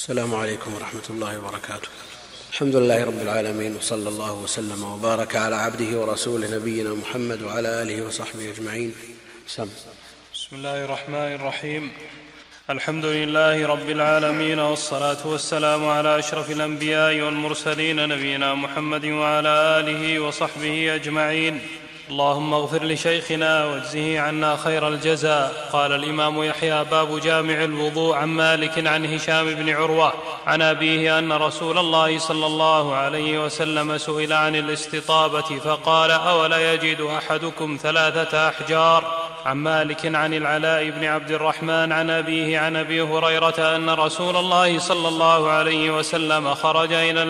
السلام عليكم ورحمة الله وبركاته. الحمد لله رب العالمين، وصلى الله وسلم وبارك على عبده ورسوله نبينا محمد وعلى آله وصحبه أجمعين. بسم الله الرحمن الرحيم. الحمد لله رب العالمين، والصلاة والسلام على أشرف الأنبياء والمرسلين نبينا محمد وعلى آله وصحبه أجمعين. اللهم اغفر لشيخنا واجزه عنا خير الجزاء. قال الإمام يحيى: باب جامع الوضوء. عن مالك عن هشام بن عروة عن أبيه أن رسول الله صلى الله عليه وسلم سئل عن الاستطابة فقال: أولا يجد أحدكم 3 أحجار. عن مالك عن العلاء بن عبد الرحمن عن أبيه عن أبي هريرة أن رسول الله صلى الله عليه وسلم خرج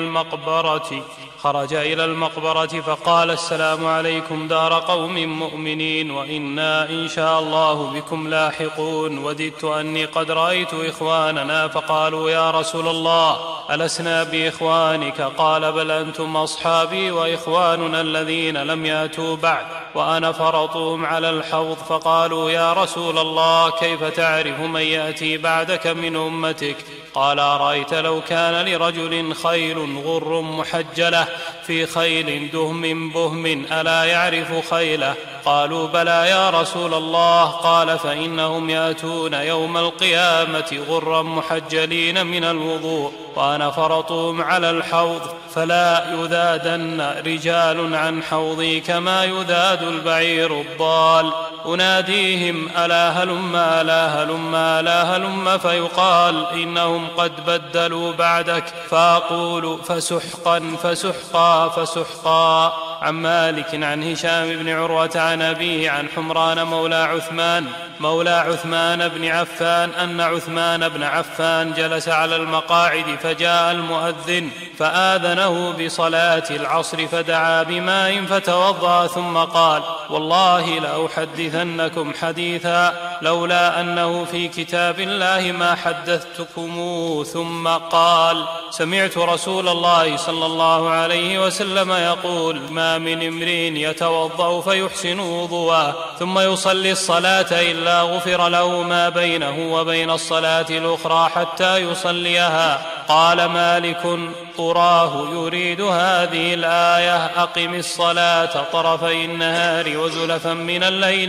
إلى المقبرة فقال: السلام عليكم دار قوم مؤمنين، وإنا إن شاء الله بكم لاحقون. وددت أني قد رأيت إخواننا فقالوا: يا رسول الله ألسنا بإخوانك؟ قال: بل أنتم أصحابي وإخواننا الذين لم يأتوا بعد، وأنا فرطهم على الحوض. فقالوا: يا رسول الله كيف تعرف من يأتي بعدك من أمتك؟ قال: أرأيت لو كان لرجل خيل غر محجلة في خيل دهم بهم ألا يعرف خيله؟ قالوا: بلى يا رسول الله. قال: فإنهم يأتون يوم القيامة غرا محجلين من الوضوء، وأنا فرطهم على الحوض، فلا يذادن رجال عن حوضي كما يذاد البعير الضال. أناديهم: ألا هلم ألا هلم ألا هلم، فيقال: إنهم قد بدلوا بعدك، فأقول: فسحقا فسحقا فسحقا. عن مالك عن هشام بن عروة عن أبيه عن حمران مولى عثمان بن عفان أن عثمان بن عفان جلس على المقاعد، فجاء المؤذن فآذنه بصلاة العصر، فدعا بماء فتوضأ، ثم قال: والله لأحدثنكم حديثا لولا أنه في كتاب الله ما حدثتكم. ثم قال: سمعت رسول الله صلى الله عليه وسلم يقول: ما من امرئ يتوضأ فيحسن وضوءه ثم يصلي الصلاة إلا غفر له ما بينه وبين الصلاة الأخرى حتى يصليها. قال مالك: أراه يريد هذه الآية: أقم الصلاة طرفي النهار وزلفا من الليل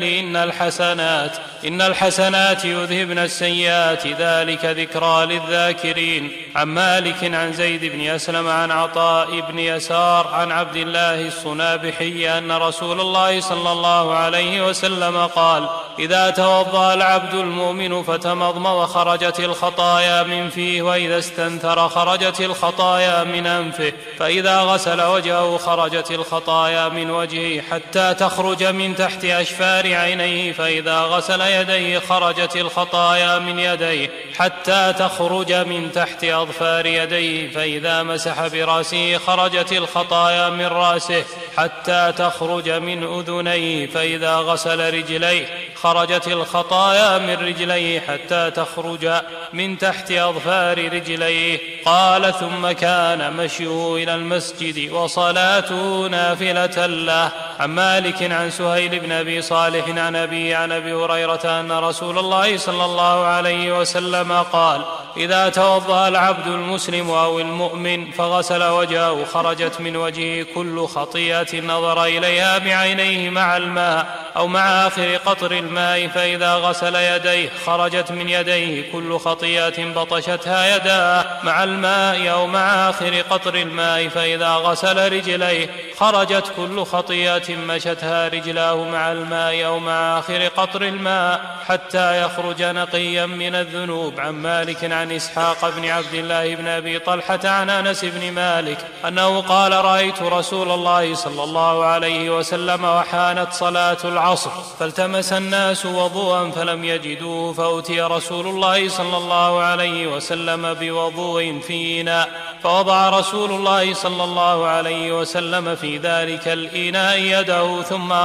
إن الحسنات يذهبن السيئات ذلك ذكرى للذاكرين. عن مالك عن زيد بن أسلم عن عطاء بن يسار عن عبد الله الصنابحي أن رسول الله صلى الله عليه وسلم قال: إذا توضأ العبد المؤمن فتمضمض خرجت الخطايا من فيه، وإذا استنثر خرجت الخطايا من أنفه، فإذا غسل وجهه خرجت الخطايا من وجهه حتى تخرج من تحت أشفار عينيه، فإذا غسل يديه خرجت الخطايا من يديه حتى تخرج من تحت أظفار يديه، فإذا مسح برأسه خرجت الخطايا من رأسه حتى تخرج من أذنيه، فإذا غسل رجليه خرجت الخطايا من رجليه حتى تخرج من تحت أظفار رجليه. قال: ثم كان مشيه إلى المسجد وصلاته نافلة له. عن مالك عن سهيل بن أبي صالح عن أبي هريرة أن رسول الله صلى الله عليه وسلم قال: إذا توضأ العبد المسلم أو المؤمن فغسل وجهه خرجت من وجهه كل خطيئة نظر إليها بعينيه مع الماء أو مع آخر قطر الماء، فإذا غسل يديه خرجت من يديه كل خطيئة بطشتها يداه مع الماء أو مع آخر قطر الماء، فإذا غسل رجليه خرجت كل خطيئة مشتها رجلاه مع الماء أو مع آخر قطر الماء حتى يخرج نقيا من الذنوب. عن مالك عن إسحاق بن عبد الله بن أبي طلحة عن أنس بن مالك أنه قال: رأيت رسول الله صلى الله عليه وسلم وحانت صلاة العصر، فالتمس الناس وضوءا فلم يجدوه، فأتي رسول الله صلى الله عليه وسلم بوضوء في إناء فوضع رسول الله صلى الله عليه وسلم في ذلك الإناء يده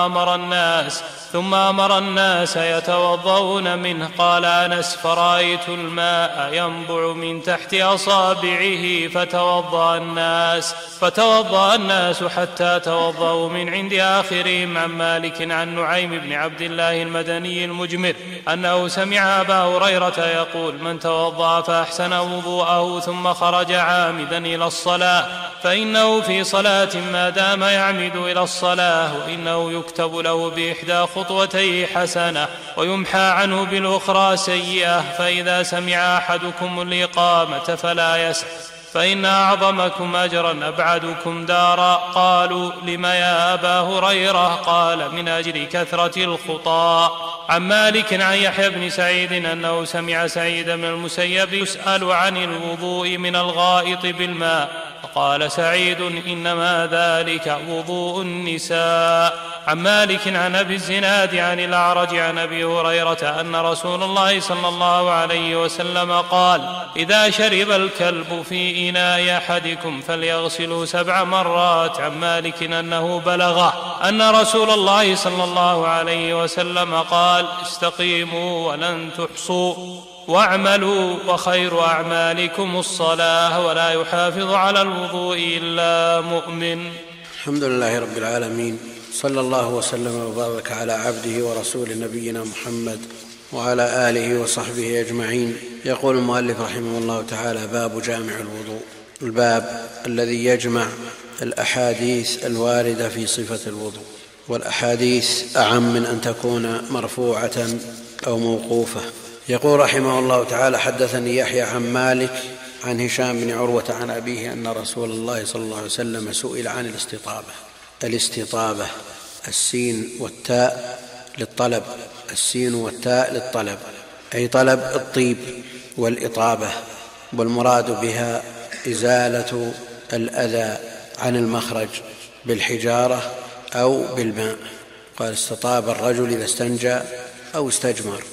ثم أمر الناس يتوضؤون منه. قال أنس: فرأيت الماء ينبع من تحت أصابعه فتوضأ الناس حتى توضأوا من عند آخرهم. عن مالك عن نعيم بن عبد الله المدني المجمر أنه سمع أبا هريرة يقول: من توضأ فأحسن وضوءه ثم خرج عامدا إلى الصلاة فإنه في صلاة ما دام يعمد إلى الصلاة، وإنه يكتب له بإحدى خطوتيه حسنة ويمحى عنه بالأخرى سيئة. فإذا سمع أحدكم الإقامة فلا يسأل، فإن أعظمكم أجرا أبعدكم دارا. قالوا: لم يا أبا هريرة؟ قال: من أجل كثرة الخطى. عن مالك عن يحيى بن سعيد أنه سمع سعيد بن المسيب يسأل عن الوضوء من الغائط بالماء، فقال سعيد: إنما ذلك وضوء النساء. عن مالك عن أبي الزناد عن الأعرج عن أبي هريرة أن رسول الله صلى الله عليه وسلم قال: إذا شرب الكلب في إناء أحدكم فليغسله 7 مرات. عن مالك أنه بلغه أن رسول الله صلى الله عليه وسلم قال: استقيموا ولن تحصوا واعملوا، وخير أعمالكم الصلاة، ولا يحافظ على الوضوء إلا مؤمن. الحمد لله رب العالمين، صلى الله وسلم وبارك على عبده ورسول نبينا محمد وعلى آله وصحبه أجمعين. يقول المؤلف رحمه الله تعالى: باب جامع الوضوء، الباب الذي يجمع الأحاديث الواردة في صفة الوضوء، والأحاديث أعم من أن تكون مرفوعة أو موقوفة. يقول رحمه الله تعالى: حدثني يحيى عن مالك عن هشام بن عروة عن أبيه أن رسول الله صلى الله عليه وسلم سئل عن الاستطابة، السين والتاء للطلب، السين والتاء للطلب، أي طلب الطيب والإطابة، والمراد بها إزالة الأذى عن المخرج بالحجارة أو بالماء. قال: استطاب الرجل إذا استنجى أو استجمر.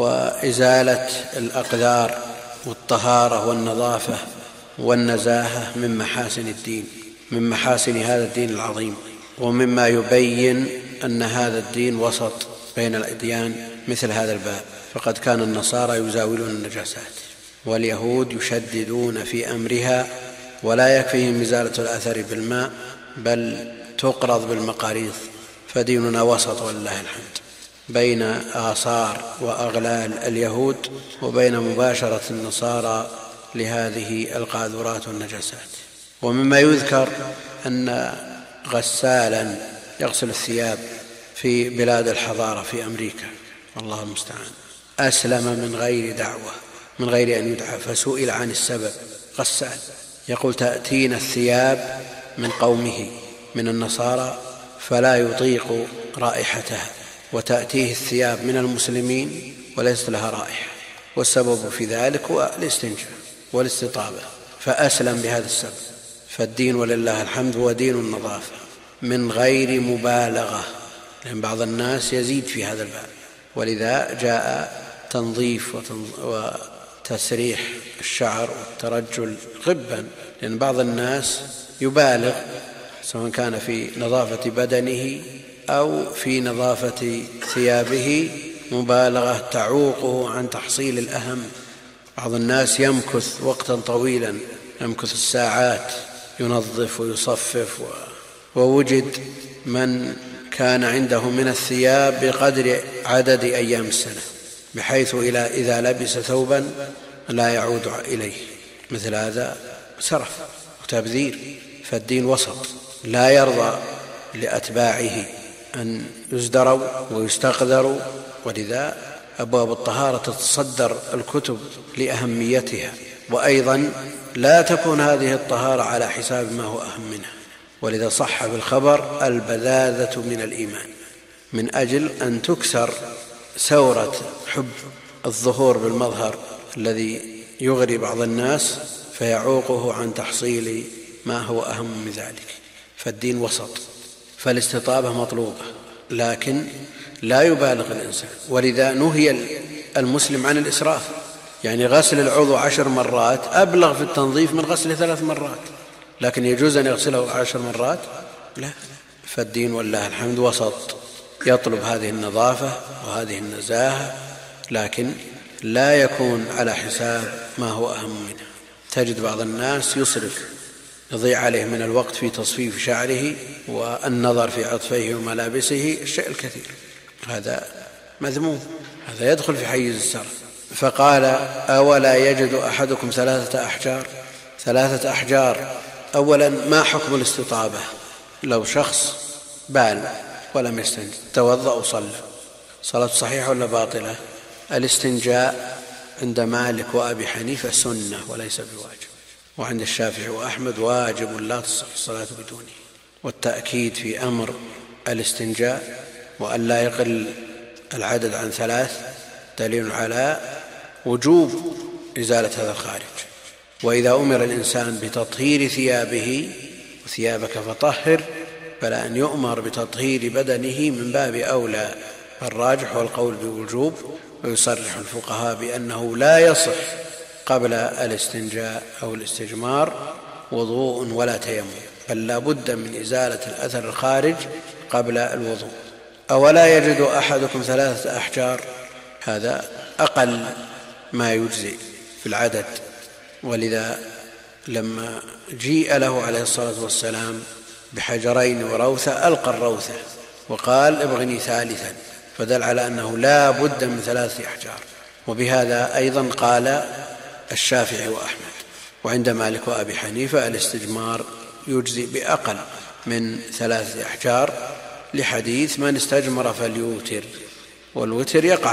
وإزالة الأقذار والطهارة والنظافة والنزاهة من محاسن الدين، من محاسن هذا الدين العظيم، ومما يبين أن هذا الدين وسط بين الأديان مثل هذا الباب. فقد كان النصارى يزاولون النجاسات، واليهود يشددون في أمرها، ولا يكفيهم إزالة الأثر بالماء بل تقرض بالمقاريض. فديننا وسط ولله الحمد بين آثار وأغلال اليهود وبين مباشرة النصارى لهذه القاذورات والنجاسات. ومما يذكر أن غسالا يغسل الثياب في بلاد الحضارة في أمريكا، الله المستعان، أسلم من غير دعوة، من غير أن يدعى، فسئل عن السبب. غسال يقول: تأتينا الثياب من قومه من النصارى فلا يطيق رائحتها، وتأتيه الثياب من المسلمين وليست لها رائحة، والسبب في ذلك هو الاستنجاء والاستطابة، فأسلم بهذا السبب. فالدين ولله الحمد هو دين النظافة من غير مبالغة، لأن بعض الناس يزيد في هذا الباب، ولذا جاء تنظيف وتسريح الشعر والترجل غبا، لأن بعض الناس يبالغ سواء كان في نظافة بدنه أو في نظافة ثيابه مبالغة تعوقه عن تحصيل الأهم. بعض الناس يمكث وقتا طويلا، يمكث الساعات ينظف ويصفف، ووجد من كان عنده من الثياب بقدر عدد أيام السنة، بحيث إذا لبس ثوبا لا يعود إليه. مثل هذا سرف وتبذير. فالدين وسط، لا يرضى لأتباعه أن يزدروا ويستقذروا، ولذا أبواب الطهارة تتصدر الكتب لأهميتها. وأيضا لا تكون هذه الطهارة على حساب ما هو أهم منها، ولذا صح بالخبر: البذاذة من الإيمان، من أجل أن تكسر ثورة حب الظهور بالمظهر الذي يغري بعض الناس فيعوقه عن تحصيل ما هو أهم من ذلك. فالدين وسط، فالاستطابة مطلوبة لكن لا يبالغ الإنسان. ولذا نهي المسلم عن الإسراف، يعني غسل العضو 10 مرات أبلغ في التنظيف من غسله 3 مرات، لكن يجوز أن يغسله 10 مرات؟ لا. فالدين والله الحمد وسط، يطلب هذه النظافة وهذه النزاهة، لكن لا يكون على حساب ما هو أهم منها. تجد بعض الناس يضيع عليه من الوقت في تصفيف شعره والنظر في عطفيه وملابسه الشيء الكثير، هذا مذموم، هذا يدخل في حيز السرف. فقال: أولا يجد أحدكم 3 أحجار؟ 3 أحجار. أولا ما حكم الاستطابة؟ لو شخص بال ولم يستنج توضأ وصلى، صلاة صحيحة ولا باطلة؟ الاستنجاء عند مالك وأبي حنيفة سنة وليس بواجب، وعند الشافعي وأحمد واجب لا تصح الصلاة بدونه. والتأكيد في أمر الاستنجاء وأن لا يقل العدد عن 3 دليل على وجوب إزالة هذا الخارج. وإذا أمر الإنسان بتطهير ثيابه وثيابك فطهر، فلا أن يؤمر بتطهير بدنه من باب أولى. الراجح والقول بوجوب، ويصرح الفقهاء بأنه لا يصح قبل الاستنجاء أو الاستجمار وضوء ولا تيمم، بل لا بد من إزالة الأثر الخارج قبل الوضوء. أولا يجد أحدكم 3 أحجار، هذا أقل ما يجزي في العدد، ولذا لما جيء له عليه الصلاة والسلام بحجرين وروثة ألقى الروثة وقال: ابغني 3، فدل على أنه لا بد من 3 أحجار. وبهذا أيضا قال الشافعي وأحمد. وعند مالك وأبي حنيفة الاستجمار يجزي بأقل من 3 أحجار، لحديث: من استجمر فليوتر. والوتر يقع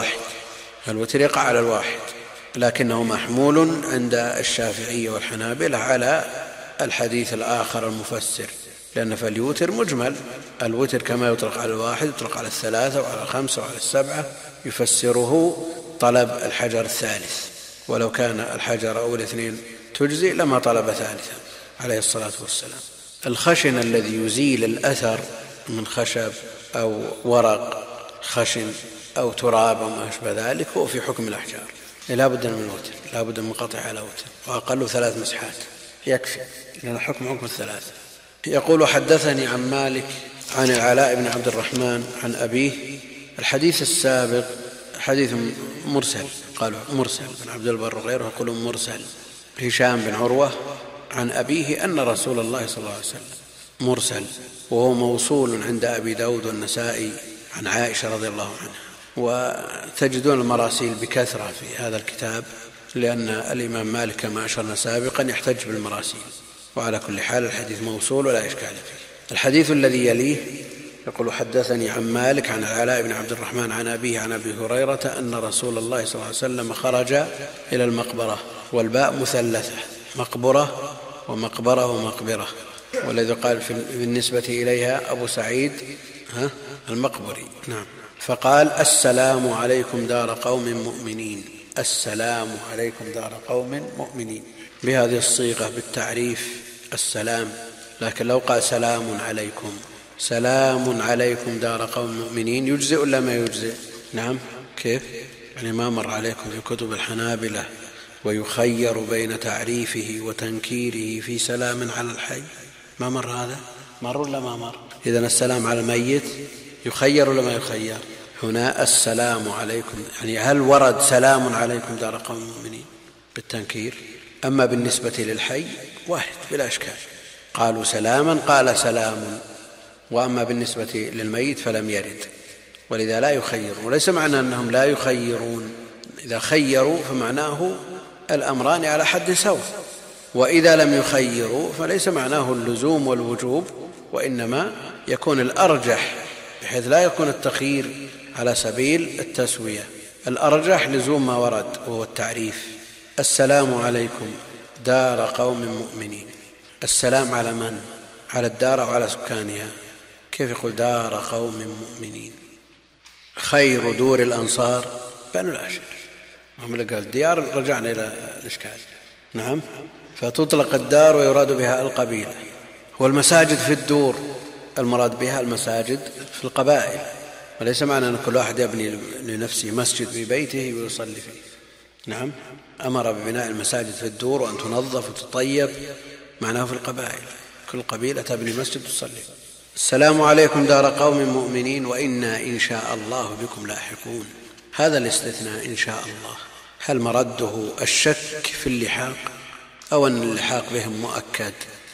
على الواحد، لكنه محمول عند الشافعي والحنابلة على الحديث الآخر المفسر، لأن فليوتر مجمل، الوتر كما يطلق على 1 يطلق على 3 وعلى 5 وعلى 7، يفسره طلب الحجر الثالث، ولو كان الحجر أو 2 تجزي لما طلب ثالثا عليه الصلاة والسلام. الخشن الذي يزيل الأثر من خشب أو ورق خشن أو تراب وما أشبه ذلك هو في حكم الأحجار، لا بد من الوتر، لا بد من قطع على وتر، وأقل 3 مسحات يكفي، لأن الحكم 3. يقول: حدثني عن مالك عن العلاء بن عبد الرحمن عن أبيه. الحديث السابق حديث مرسل، قالوا مرسل، بن عبد البر وغيره يقولون مرسل. هشام بن عروة عن أبيه أن رسول الله صلى الله عليه وسلم، مرسل، وهو موصول عند أبي داود والنسائي عن عائشة رضي الله عنها. وتجدون المراسيل بكثرة في هذا الكتاب، لأن الإمام مالك كما أشرنا سابقا يحتج بالمراسيل. وعلى كل حال الحديث موصول ولا إشكال فيه. الحديث الذي يليه يقول: حدثني عن مالك عن العلاء بن عبد الرحمن عن أبيه عن أبي هريرة أن رسول الله صلى الله عليه وسلم خرج إلى المقبرة، والباء مثلثة، مقبرة ومقبرة ومقبرة، والذي قال بالنسبة إليها أبو سعيد المقبري. نعم. فقال: السلام عليكم دار قوم مؤمنين، السلام عليكم دار قوم مؤمنين، بهذه الصيغة بالتعريف السلام. لكن لو قال سلام عليكم، سلام عليكم دار قوم مؤمنين، يجزئ ولا ما يجزئ؟ نعم. كيف يعني؟ ما مر عليكم في كتب الحنابلة ويخير بين تعريفه وتنكيره في سلام على الحي؟ ما مر هذا؟ مر ولا ما مر؟ إذن السلام على الميت يخير ولا ما يخير؟ هنا السلام عليكم، يعني هل ورد سلام عليكم دار قوم مؤمنين بالتنكير؟ أما بالنسبة للحي واحد بلا إشكال، قالوا سلاما قال سلام، وأما بالنسبة للميت فلم يرد، ولذا لا يخيرون. وليس معنى أنهم لا يخيرون، إذا خيروا فمعناه الأمران على حد سواء، وإذا لم يخيروا فليس معناه اللزوم والوجوب، وإنما يكون الأرجح، بحيث لا يكون التخيير على سبيل التسوية. الأرجح لزوم ما ورد وهو التعريف. السلام عليكم دار قوم مؤمنين، السلام على من؟ على الدار أو على سكانها؟ كيف يقول دار قوم مؤمنين؟ خير دور الأنصار بنو الأشجار، هم اللي قال ديار، رجعنا إلى الإشكال. نعم. فتطلق الدار ويراد بها القبيلة. والمساجد في الدور المراد بها المساجد في القبائل، وليس معنى أن كل واحد يبني لنفسه مسجد في بيته ويصلي فيه، نعم، أمر ببناء المساجد في الدور وأن تنظف وتطيب، معناه في القبائل، كل قبيلة تبني مسجد تصلي. السلام عليكم دار قوم مؤمنين وإنا إن شاء الله بكم لاحقون. هذا الاستثناء إن شاء الله هل مرده الشك في اللحاق أو أن اللحاق بهم مؤكد؟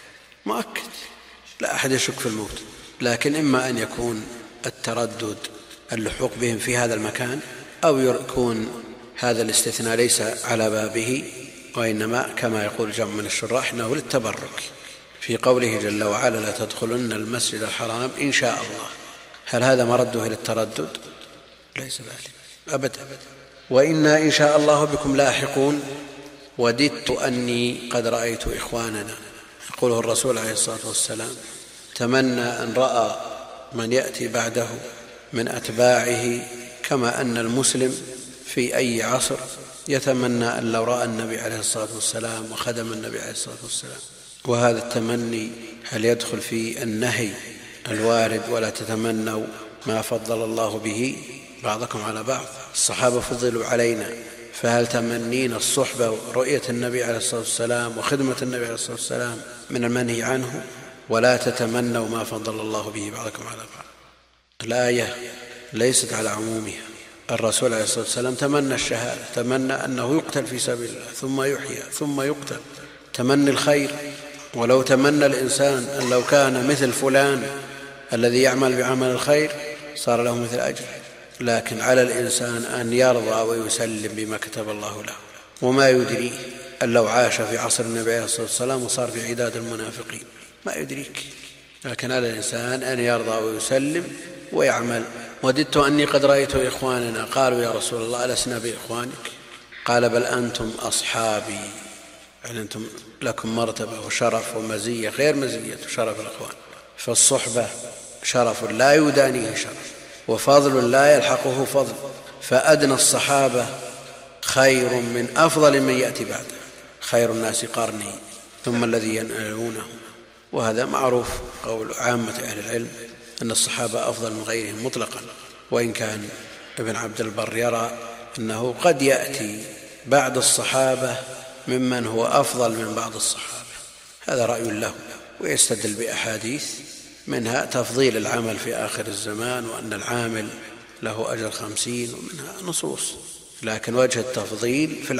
لا أحد يشك في الموت، لكن إما أن يكون التردد اللحوق بهم في هذا المكان، أو يكون هذا الاستثناء ليس على بابه، وإنما كما يقول جمع من الشراح إنه للتبرك في قوله جل وعلا لا تدخلن المسجد الحرام إن شاء الله. هل هذا مرده إلى التردد؟ ليس ذلك أبدا. وإنا إن شاء الله بكم لاحقون وددت أني قد رأيت إخواننا، يقوله الرسول عليه الصلاة والسلام، تمنى أن رأى من يأتي بعده من أتباعه، كما أن المسلم في أي عصر يتمنى أن لو رأى النبي عليه الصلاة والسلام وخدم النبي عليه الصلاة والسلام. وهذا التمني هل يدخل في النهي الوارد ولا تتمنوا ما فضل الله به بعضكم على بعض؟ الصحابة فضلوا علينا، فهل تمنينا الصحبة ورؤية النبي عليه الصلاة والسلام وخدمة النبي عليه الصلاة والسلام من المنهي عنه؟ ولا تتمنوا ما فضل الله به بعضكم على بعض. الآية ليست على عمومها. الرسول عليه الصلاة والسلام تمنى الشهادة، تمنى أنه يقتل في سبيل الله ثم يحيى ثم يقتل، تمني الخير. ولو تمنى الإنسان أن لو كان مثل فلان الذي يعمل بعمل الخير صار له مثل أجر، لكن على الإنسان أن يرضى ويسلم بما كتب الله له. وما يدريه أن لو عاش في عصر النبي عليه الصلاة والسلام وصار في عداد المنافقين، ما يدريك، لكن على الإنسان أن يرضى ويسلم ويعمل. وددت أني قد رأيت إخواننا. قالوا يا رسول الله ألسنا بإخوانك؟ قال بل أنتم أصحابي، يعني أنتم لكم مرتبة وشرف ومزية غير مزية شرف الإخوان. فالصحبة شرف لا يدانيه شرف، وفضل لا يلحقه فضل، فأدنى الصحابة خير من أفضل من يأتي بعده، خير الناس قرني ثم الذي ينالونه. وهذا معروف قول عامة أهل العلم أن الصحابة أفضل من غيرهم مطلقا، وإن كان ابن عبد البر يرى أنه قد يأتي بعد الصحابة ممن هو أفضل من بعض الصحابة، هذا رأي له، ويستدل بأحاديث منها تفضيل العمل في آخر الزمان وأن العامل له أجر 50، ومنها نصوص. لكن وجه التفضيل في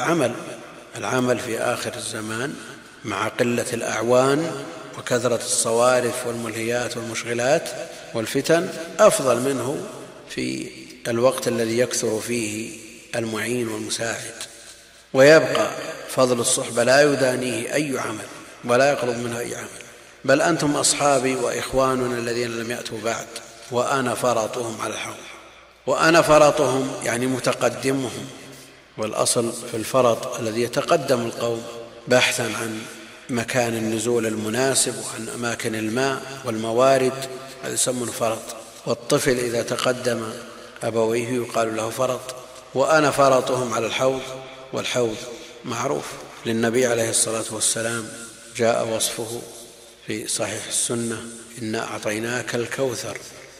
العمل في آخر الزمان مع قلة الأعوان وكثرة الصوارف والملهيات والمشغلات والفتن أفضل منه في الوقت الذي يكثر فيه المعين والمساعد. ويبقى فضل الصحبة لا يدانيه أي عمل ولا يقرب منه أي عمل. بل أنتم أصحابي وإخواننا الذين لم يأتوا بعد وأنا فرطهم على الحوض. وأنا فرطهم يعني متقدمهم، والأصل في الفرط الذي يتقدم القوم بحثا عن مكان النزول المناسب وعن أماكن الماء والموارد، هذا يسمى فرط. والطفل إذا تقدم أبويه يقال له فرط. وأنا فرطهم على الحوض، والحوض معروف للنبي عليه الصلاة والسلام، جاء وصفه في صحيح السنة إنا أعطيناك الكوثر،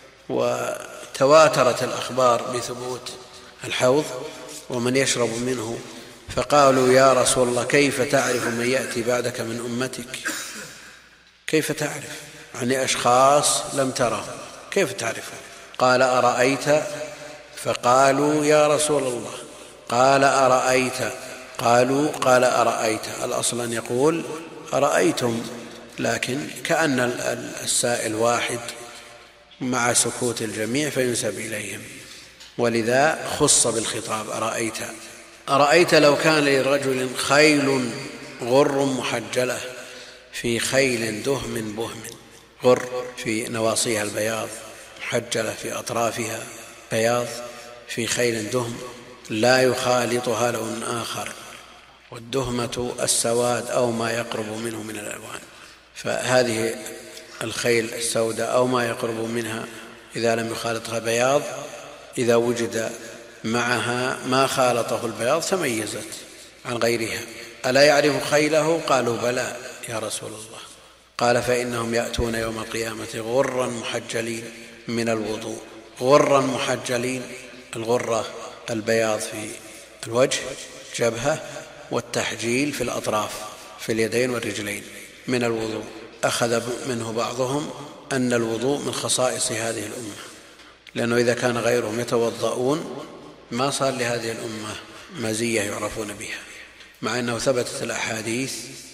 وتواترت الأخبار بثبوت الحوض ومن يشرب منه. فقالوا يا رسول الله كيف تعرف من يأتي بعدك من أمتك؟ كيف تعرف؟ يعني أشخاص لم ترهم كيف تعرفهم؟ قال أرأيت؟ فقالوا يا رسول الله. قال أرأيت؟ قالوا قال أرأيت. الأصل أن يقول أرأيتم، لكن كأن السائل واحد مع سكوت الجميع فينسب إليهم، ولذا خص بالخطاب أرأيت. أرأيت لو كان لرجل خيل غر محجلة في خيل دهم بهم، غر في نواصيها البياض، محجلة في أطرافها بياض، في خيل دهم لا يخالطها لون آخر، والدهمة السواد أو ما يقرب منه من الألوان. فهذه الخيل السوداء أو ما يقرب منها إذا لم يخالطها بياض، إذا وجد معها ما خالطه البياض تميزت عن غيرها. ألا يعرف خيله؟ قالوا بلى يا رسول الله. قال فإنهم يأتون يوم القيامة غرا محجلين من الوضوء. غرا محجلين، الغرة البياض في الوجه جبهة، والتحجيل في الأطراف في اليدين والرجلين من الوضوء. أخذ منه بعضهم أن الوضوء من خصائص هذه الأمة، لأنه إذا كان غيرهم يتوضؤون ما صار لهذه الأمة مزية يعرفون بها، مع أنه ثبتت الأحاديث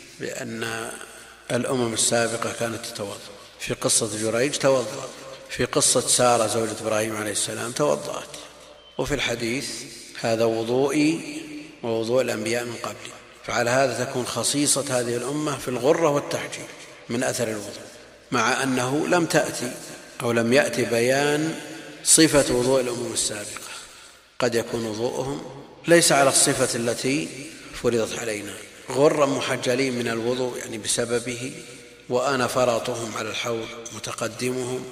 بأن الأمم السابقة كانت تتوضأ. في قصة جريج توضأ، في قصة سارة زوجة إبراهيم عليه السلام توضأت، وفي الحديث هذا وضوئي ووضوء الأنبياء من قبلي. فعلى هذا تكون خصيصة هذه الأمة في الغرة والتحجيل من أثر الوضوء، مع أنه لم تأتي أو لم يأتي بيان صفة وضوء الأمم السابقة. قد يكون وضوءهم ليس على الصفة التي فرضت علينا، غرا محجلين من الوضوء يعني بسببه، وأنا فرطهم على الحوض متقدمهم،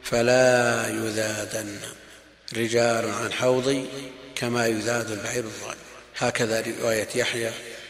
فلا يذادن رجال عن حوضي كما يذاد البعير الضال. هكذا رواية يحيى،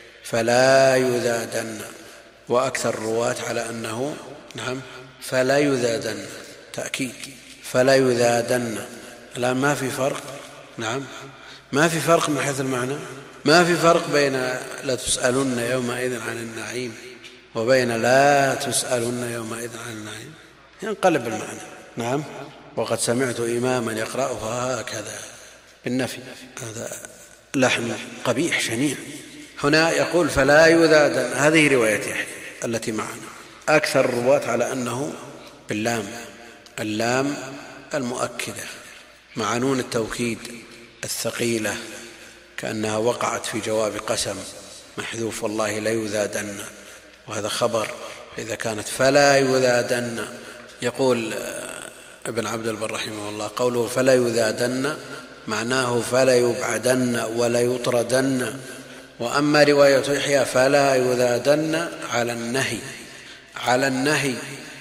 فلا يذادن، وأكثر الرواة على أنه نعم فلا يذادن، تأكيد فلا يذادن. الآن ما في فرق، نعم ما في فرق من حيث المعنى، ما في فرق بين لا تسألن يومئذ عن النعيم وبين لا تسألن يومئذ عن النعيم، ينقلب المعنى. نعم وقد سمعت إماما يقرأها هكذا بالنفي، هذا لحن قبيح شنيع. هنا يقول فلا يذادن، هذه رواية يحيى التي معنا. أكثر الرواة على أنه باللام، اللام المؤكدة مع نون التوكيد الثقيلة كأنها وقعت في جواب قسم محذوف، والله لا يذادن، وهذا خبر. إذا كانت فلا يذادن، يقول ابن عبد البر رحمه الله قوله فلا يذادن معناه فلا يبعدن ولا يطردن. وأما رواية يحيى فلا يذادن على النهي، على النهي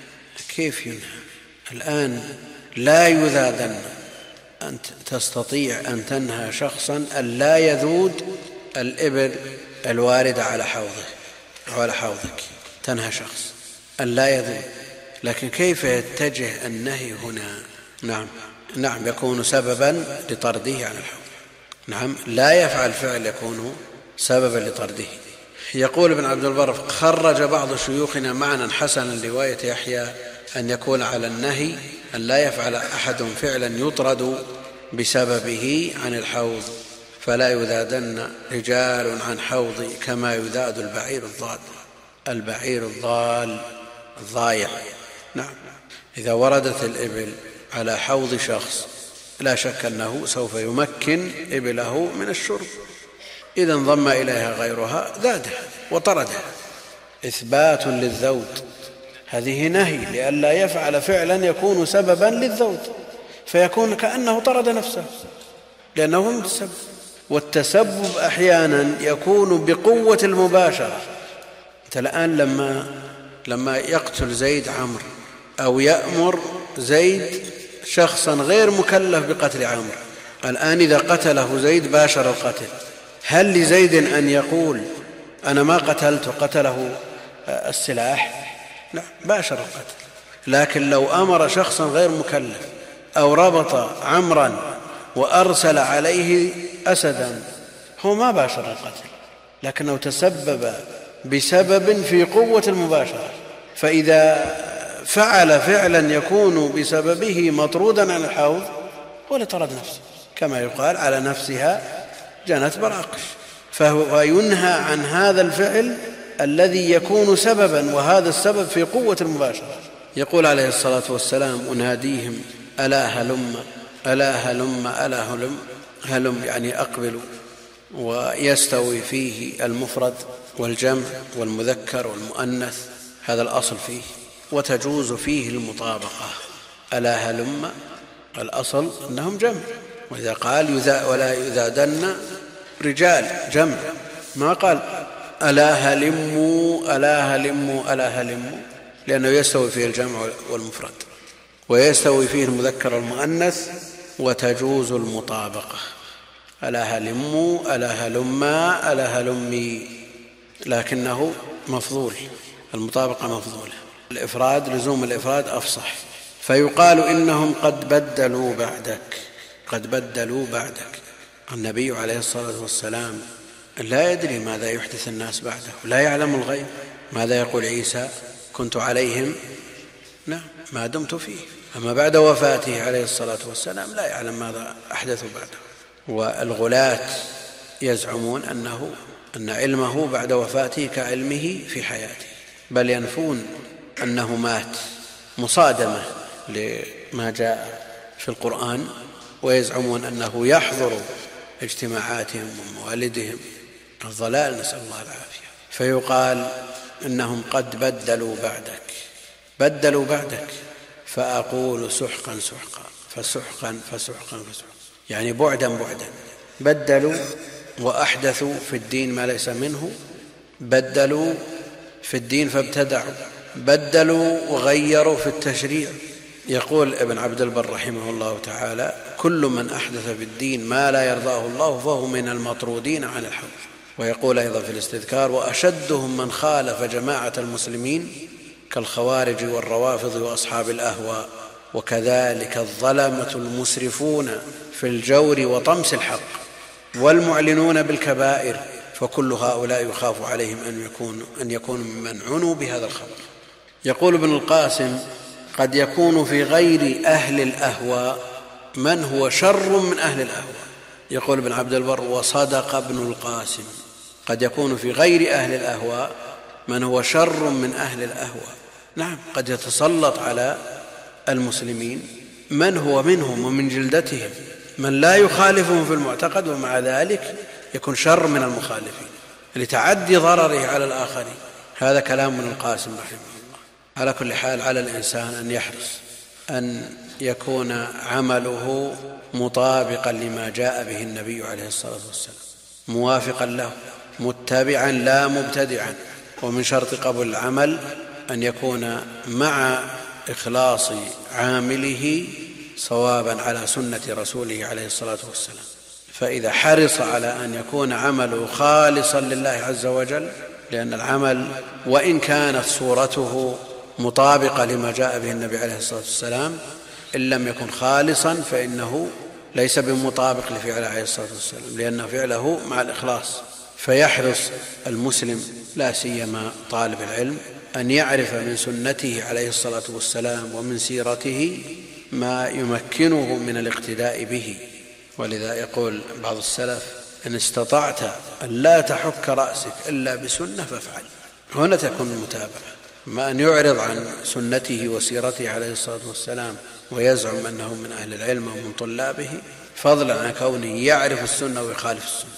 كيف ينهى الآن؟ لا يذادن، أنت تستطيع أن تنهى شخصا أن لا يذود الإبل الواردة على حوضه أو على حوضك، تنهى شخص أن لا يذود، لكن كيف يتجه النهي هنا؟ نعم يكون سببا لطرده عن الحوض. نعم لا يفعل فعل يكون سببا لطرده. يقول ابن عبد البر خرج بعض شيوخنا معنى حسنا رواية يحيى أن يكون على النهي أن لا يفعل أحد فعلا يطرد بسببه عن الحوض، فلا يذادن رجال عن حوضي كما يذاد البعير الضال. البعير الضال الضايع. نعم إذا وردت الإبل على حوض شخص لا شك أنه سوف يمكن إبله من الشرب، إذا انضم إليها غيرها ذادها وطردها، إثبات للذود. هذه نهي لئلا يفعل فعلا يكون سببا للذود، فيكون كأنه طرد نفسه لأنه متسبب. والتسبب أحيانا يكون بقوة المباشرة. أنت الآن لما يقتل زيد عمرو أو يأمر زيد شخصا غير مكلف بقتل عمرو، الآن إذا قتله زيد باشر القتل، هل لزيد أن يقول أنا ما قتلت قتله السلاح؟ لا، باشر القتل. لكن لو أمر شخصا غير مكلف أو ربط عمرا وأرسل عليه أسدا، هو ما باشر القتل، لكنه تسبب بسبب في قوة المباشرة. فإذا فعل فعلا يكون بسببه مطرودا عن الحوض ولا طرد نفسه، كما يقال على نفسها جنت براقش، فهو ينهى عن هذا الفعل الذي يكون سببا، وهذا السبب في قوة المباشرة. يقول عليه الصلاة والسلام أناديهم ألا هلم ألا هلم ألا هلم، هلم يعني أقبلوا، ويستوي فيه المفرد والجمع والمذكر والمؤنث، هذا الأصل فيه، وتجوز فيه المطابقة. ألا هلم الأصل أنهم جمع، وإذا قال ولا يذادن رجال جمع، ما قال ألا هلموا ألا هلموا ألا هلموا، لأنه يستوي فيه الجمع والمفرد ويستوي فيه المذكر والمؤنث، وتجوز المطابقة. ألا هلموا ألا هلما ألا هلمي، لكنه مفضول، المطابقة مفضولة. الإفراد لزوم الإفراد أفصح. فيقال إنهم قد بدلوا بعدك، قد بدلوا بعدك. النبي عليه الصلاة والسلام لا يدري ماذا يحدث الناس بعده، لا يعلم الغيب. ماذا يقول عيسى؟ كنت عليهم نعم ما دمت فيه. أما بعد وفاته عليه الصلاة والسلام لا يعلم ماذا أحدث بعده. والغلاة يزعمون أن علمه بعد وفاته كعلمه في حياته، بل ينفون أنه مات مصادمة لما جاء في القرآن، ويزعمون أنه يحضر اجتماعاتهم وموالدهم. الضلال، نسأل الله العافية. فيقال إنهم قد بدلوا بعدك فأقول سحقا سحقا فسحقا فسحقا فسحقا، يعني بعدا بدلوا وأحدثوا في الدين ما ليس منه، بدلوا في الدين فابتدعوا، بدلوا وغيروا في التشريع. يقول ابن عبد البر رحمه الله تعالى: كل من أحدث في الدين ما لا يرضاه الله فهو من المطرودين عن الحوض. ويقول أيضا في الاستذكار: وأشدهم من خالف جماعة المسلمين كالخوارج والروافض وأصحاب الأهواء، وكذلك الظلمة المسرفون في الجور وطمس الحق والمعلنون بالكبائر، فكل هؤلاء يخاف عليهم أن يكونوا ممن عنوا بهذا الخبر. يقول ابن القاسم: قد يكون في غير أهل الأهواء من هو شر من أهل الأهواء. يقول ابن عبد البر: وصدق ابن القاسم، قد يكون في غير أهل الأهواء من هو شر من أهل الأهواء. نعم، قد يتسلط على المسلمين من هو منهم ومن جلدتهم، من لا يخالفهم في المعتقد، ومع ذلك يكون شر من المخالفين لتعدي ضرره على الآخرين. هذا كلام ابن القاسم رحمه الله. على كل حال، على الإنسان أن يحرص أن يكون عمله مطابقا لما جاء به النبي عليه الصلاة والسلام، موافقا له، متبعا لا مبتدعا. ومن شرط قبول العمل أن يكون مع إخلاص عامله صوابا على سنة رسوله عليه الصلاة والسلام. فإذا حرص على أن يكون عمله خالصا لله عز وجل، لأن العمل وإن كانت صورته مطابقة لما جاء به النبي عليه الصلاة والسلام، إن لم يكن خالصا فإنه ليس بمطابق لفعله عليه الصلاة والسلام، لأن فعله مع الإخلاص. فيحرص المسلم لا سيما طالب العلم أن يعرف من سنته عليه الصلاة والسلام ومن سيرته ما يمكنه من الاقتداء به. ولذا يقول بعض السلف: إن استطعت أن لا تحك رأسك إلا بسنة فافعل. هنا تكون المتابعة. ما أن يعرض عن سنته وسيرته عليه الصلاة والسلام ويزعم أنه من أهل العلم ومن طلابه، فضلا عن كونه يعرف السنة ويخالف السنة.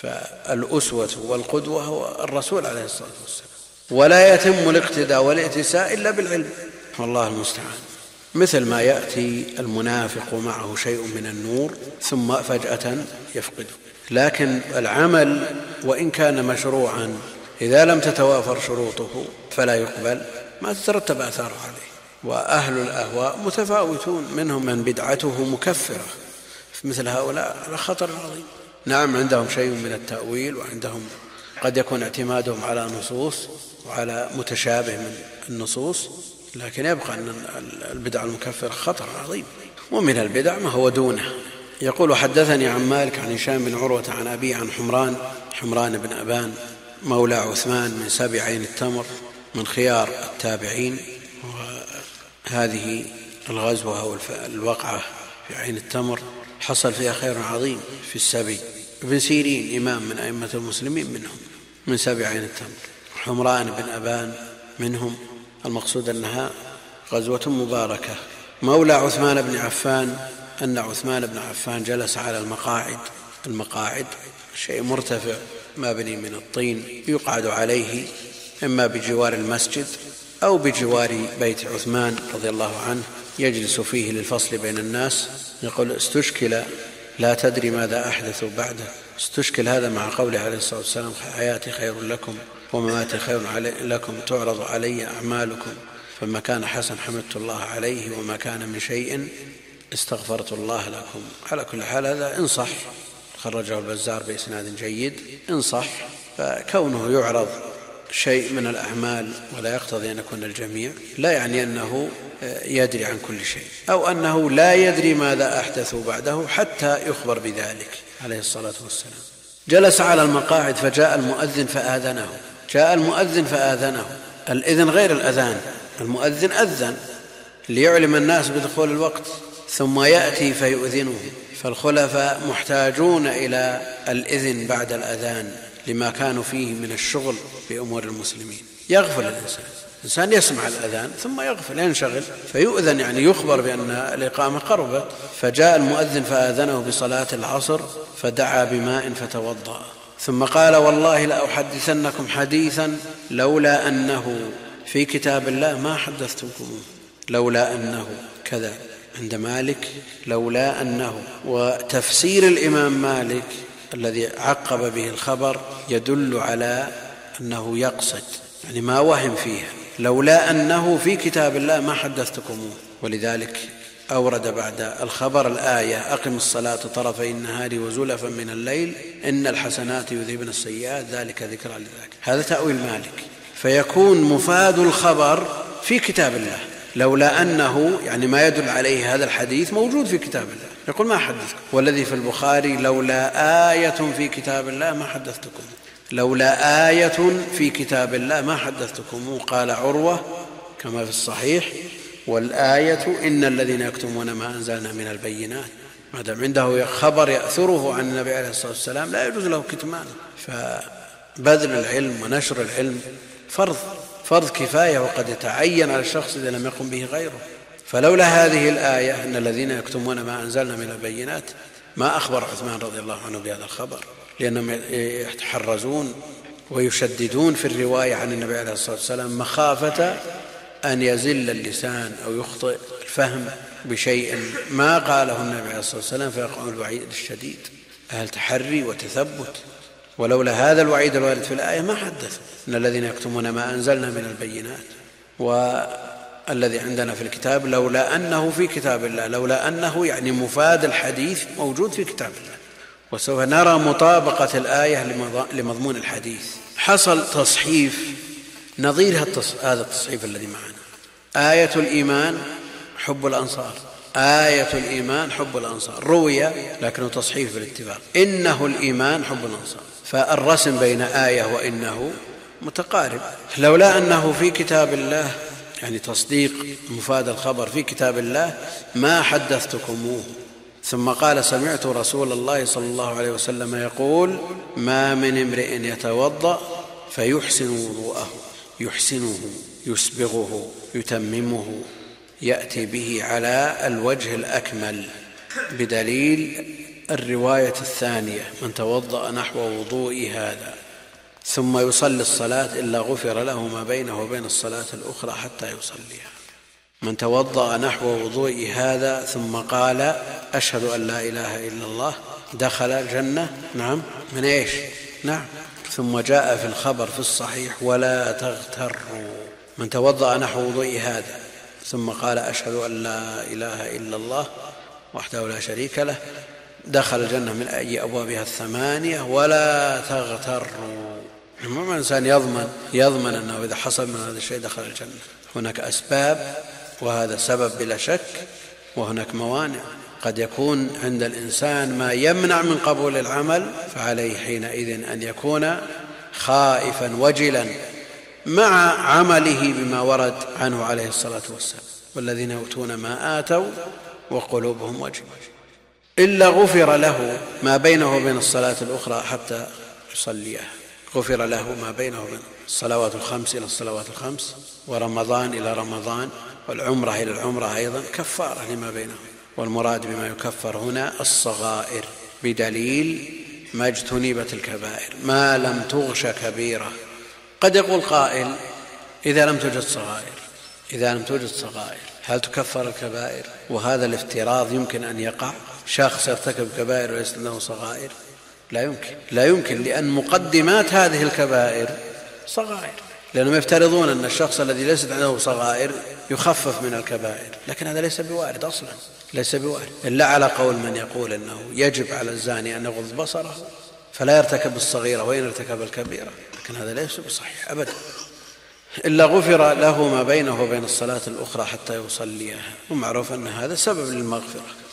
فالأسوة والقدوة هو الرسول عليه الصلاة والسلام، ولا يتم الاقتداء والائتساء إلا بالعلم، والله المستعان. مثل ما يأتي المنافق معه شيء من النور ثم فجأة يفقده. لكن العمل وإن كان مشروعا إذا لم تتوافر شروطه فلا يقبل، ما تترتب آثاره عليه. وأهل الأهواء متفاوتون، منهم من بدعته مكفرة، مثل هؤلاء على خطر عظيم. نعم، عندهم شيء من التأويل، وعندهم قد يكون اعتمادهم على نصوص وعلى متشابه من النصوص، لكن يبقى أن البدع المكفرة خطر عظيم. ومن البدع ما هو دونه. يقول: حدثني عن مالك عن هشام بن عروة عن أبيه عن حمران بن أبان مولى عثمان من سبع عين التمر من خيار التابعين. وهذه الغزوة أو الوقعة في عين التمر حصل فيها خير عظيم في السبي. ابن سيرين إمام من أئمة المسلمين منهم، من سبع عين التمر. حمران بن أبان منهم. المقصود أنها غزوة مباركة. مولى عثمان بن عفان، أن عثمان بن عفان جلس على المقاعد شيء مرتفع مبني من الطين يقعد عليه، إما بجوار المسجد أو بجوار بيت عثمان رضي الله عنه، يجلس فيه للفصل بين الناس. يقول: استشكل لا تدري ماذا أحدث بعده. استشكل هذا مع قوله عليه الصلاة والسلام: حياتي خير لكم ومماتي خير لكم، تعرض علي أعمالكم، فما كان حسن حمدت الله عليه، وما كان من شيء استغفرت الله لكم. على كل حال هذا إن صح، خرجه البزار بإسناد جيد، إن صح، فكونه يعرض شيء من الأعمال ولا يقتضي أن يكون الجميع لا يعني أنه يدري عن كل شيء، أو أنه لا يدري ماذا أحدثوا بعده حتى يخبر بذلك عليه الصلاة والسلام. جلس على المقاعد فجاء المؤذن فآذنه. جاء المؤذن فآذنه. الإذن غير الأذان، المؤذن أذن ليعلم الناس بدخول الوقت، ثم يأتي فيؤذنه. فالخلفاء محتاجون إلى الإذن بعد الأذان لما كانوا فيه من الشغل بأمور المسلمين. يغفل الإنسان يسمع الأذان ثم يغفل ينشغل فيؤذن، يعني يخبر بأن الإقامة قربت. فجاء المؤذن فآذنه بصلاة العصر فدعا بماء فتوضأ، ثم قال: والله لأحدثنكم حديثا لولا أنه في كتاب الله ما حدثتكم. لولا أنه كذا عند مالك، لولا أنه. وتفسير الإمام مالك الذي عقب به الخبر يدل على أنه يقصد، يعني ما وهم فيها. لولا أنه في كتاب الله ما حدثتكم. ولذلك أورد بعد الخبر الآية: أقم الصلاة طرفي النهار وزلفا من الليل إن الحسنات يذهبن السيئات ذلك ذكرى للذاكرين. هذا تأويل مالك، فيكون مفاد الخبر في كتاب الله. لولا أنه يعني ما يدل عليه هذا الحديث موجود في كتاب الله، يقول ما حدثكم. والذي في البخاري: لولا آية في كتاب الله ما حدثتكم. لولا آية في كتاب الله ما حدثتكم. قال عروة كما في الصحيح: والآية إن الذين يكتمون ما أنزلنا من البينات. ما دام عنده خبر يأثره عن النبي عليه الصلاة والسلام لا يجوز له كتمانه. فبذل العلم ونشر العلم فرض كفاية، وقد يتعين على الشخص إذا لم يقم به غيره. فلولا هذه الآية إن الذين يكتمون ما أنزلنا من البينات ما أخبر عثمان رضي الله عنه بهذا الخبر، لأنهم يتحرزون ويشددون في الرواية عن النبي عليه الصلاة والسلام مخافة أن يزل اللسان أو يخطئ الفهم بشيء ما قاله النبي عليه الصلاة والسلام فيقع الوعيد الشديد. أهل تحري وتثبت. ولولا هذا الوعيد الوارد في الآية ما حدثوا إن الذين يكتمون ما أنزلنا من البينات. والذي عندنا في الكتاب لولا أنه في كتاب الله. لولا أنه يعني مفاد الحديث موجود في كتاب الله، وسوف نرى مطابقة الآية لمضمون الحديث. حصل تصحيف نظير هذا التصحيف الذي معنا. آية الإيمان حب الأنصار، آية الإيمان حب الأنصار روي لكنه تصحيف بالاتفاق. إنه الإيمان حب الأنصار، فالرسم بين آية وإنه متقارب. لولا أنه في كتاب الله يعني تصديق مفاد الخبر في كتاب الله ما حدثتكموه. ثم قال: سمعت رسول الله صلى الله عليه وسلم يقول: ما من امرئ يتوضأ فيحسن وضوءه، يحسنه يسبغه يتممه يأتي به على الوجه الأكمل، بدليل الرواية الثانية: من توضأ نحو وضوء هذا ثم يصلي الصلاة إلا غفر له ما بينه وبين الصلاة الأخرى حتى يصليها. من توضأ نحو وضوء هذا ثم قال: أشهد أن لا إله إلا الله دخل الجنة. نعم، من إيش؟ نعم. ثم جاء في الخبر في الصحيح: ولا تغتروا. من توضأ نحو وضوء هذا ثم قال: أشهد أن لا إله إلا الله وحده لا شريك له دخل الجنة من أي أبوابها الثمانية ولا تغتروا. المهم الإنسان يضمن أنه إذا حصل من هذا الشيء دخل الجنة. هناك أسباب وهذا سبب بلا شك، وهناك موانع. قد يكون عند الإنسان ما يمنع من قبول العمل، فعليه حينئذ أن يكون خائفا وجلا مع عمله بما ورد عنه عليه الصلاة والسلام: والذين يؤتون ما آتوا وقلوبهم وجلة إلا غفر له ما بينه وبين الصلاة الأخرى حتى يصليها. غفر له ما بينه وبين الصلوات الخمس إلى الصلوات الخمس، ورمضان إلى رمضان، والعمرة إلى العمرة أيضا كفارة لما بينهم. والمراد بما يكفر هنا الصغائر، بدليل ما اجتنبت الكبائر ما لم تغش كبيرة. قد يقول قائل: إذا لم توجد صغائر هل تكفر الكبائر؟ وهذا الافتراض يمكن أن يقع. شخص يرتكب كبائر وليس له صغائر؟ لا يمكن، لأن مقدمات هذه الكبائر صغائر، لأنهم يفترضون أن الشخص الذي ليست عنده صغائر يخفف من الكبائر، لكن هذا ليس بوارد أصلا، ليس بوارد إلا على قول من يقول أنه يجب على الزاني أن يغض بصره فلا يرتكب الصغيرة وإن ارتكب الكبيرة، لكن هذا ليس بصحيح أبدا. إلا غفر له ما بينه وبين الصلاة الأخرى حتى يصليها، ومعروف أن هذا سبب للمغفرة،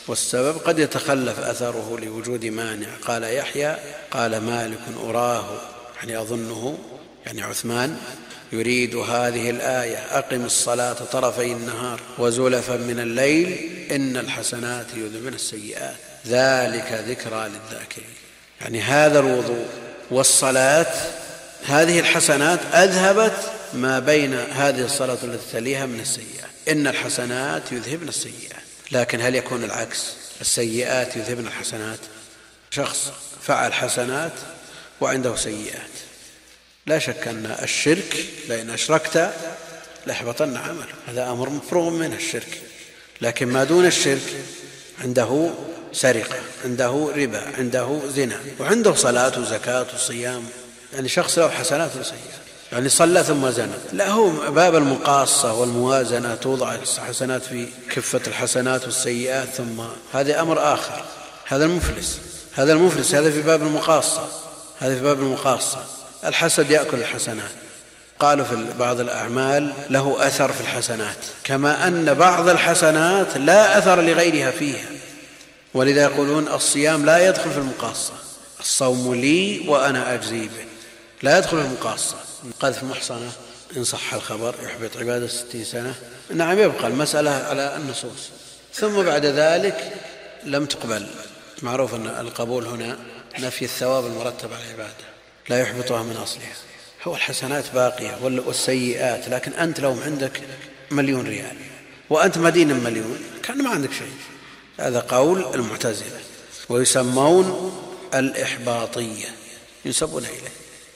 والسبب قد يتخلف أثره لوجود مانع. قال يحيى قال مالك أراه، يعني أظنه يعني عثمان يريد هذه الآية: أقم الصلاة طرفي النهار وزلفا من الليل إن الحسنات يذهبن السيئات ذلك ذكرى للذاكرين. يعني هذا الوضوء والصلاة هذه الحسنات أذهبت ما بين هذه الصلاة التي تليها من السيئات. إن الحسنات يذهبن السيئات. لكن هل يكون العكس؟ السيئات يذهبن الحسنات؟ شخص فعل حسنات وعنده سيئات، لا شك أن الشرك لئن أشركت ليحبطن عمله، هذا أمر مفروغ منه الشرك. لكن ما دون الشرك عنده سرقة، عنده ربا، عنده زنا، وعنده صلاة وزكاة وصيام. يعني شخص له حسنات وسيئات، يعني صلى ثم زنى، لا هو باب المقاصة والموازنة، توضع الحسنات في كفة الحسنات والسيئات، ثم هذا أمر آخر. هذا المفلس، هذا في باب المقاصة، هذا في باب المقاصة. الحسد يأكل الحسنات. قالوا في بعض الأعمال له أثر في الحسنات، كما أن بعض الحسنات لا أثر لغيرها فيها، ولذا يقولون الصيام لا يدخل في المقاصة، الصوم لي وأنا أجزي به، لا يدخل في المقاصة. قذف محصنة إن صح الخبر يحبط عبادة 60 سنة. نعم، يبقى المسألة على النصوص. ثم بعد ذلك لم تقبل. معروف أن القبول هنا نفي الثواب المرتب على العبادة، لا يحبطها من أصلها. هو الحسنات باقية والسيئات، لكن أنت لو عندك 1,000,000 ريال وأنت مدين 1,000,000 كان ما عندك شيء. هذا قول المعتزلة، ويسمون الإحباطية، ينسبون إليه.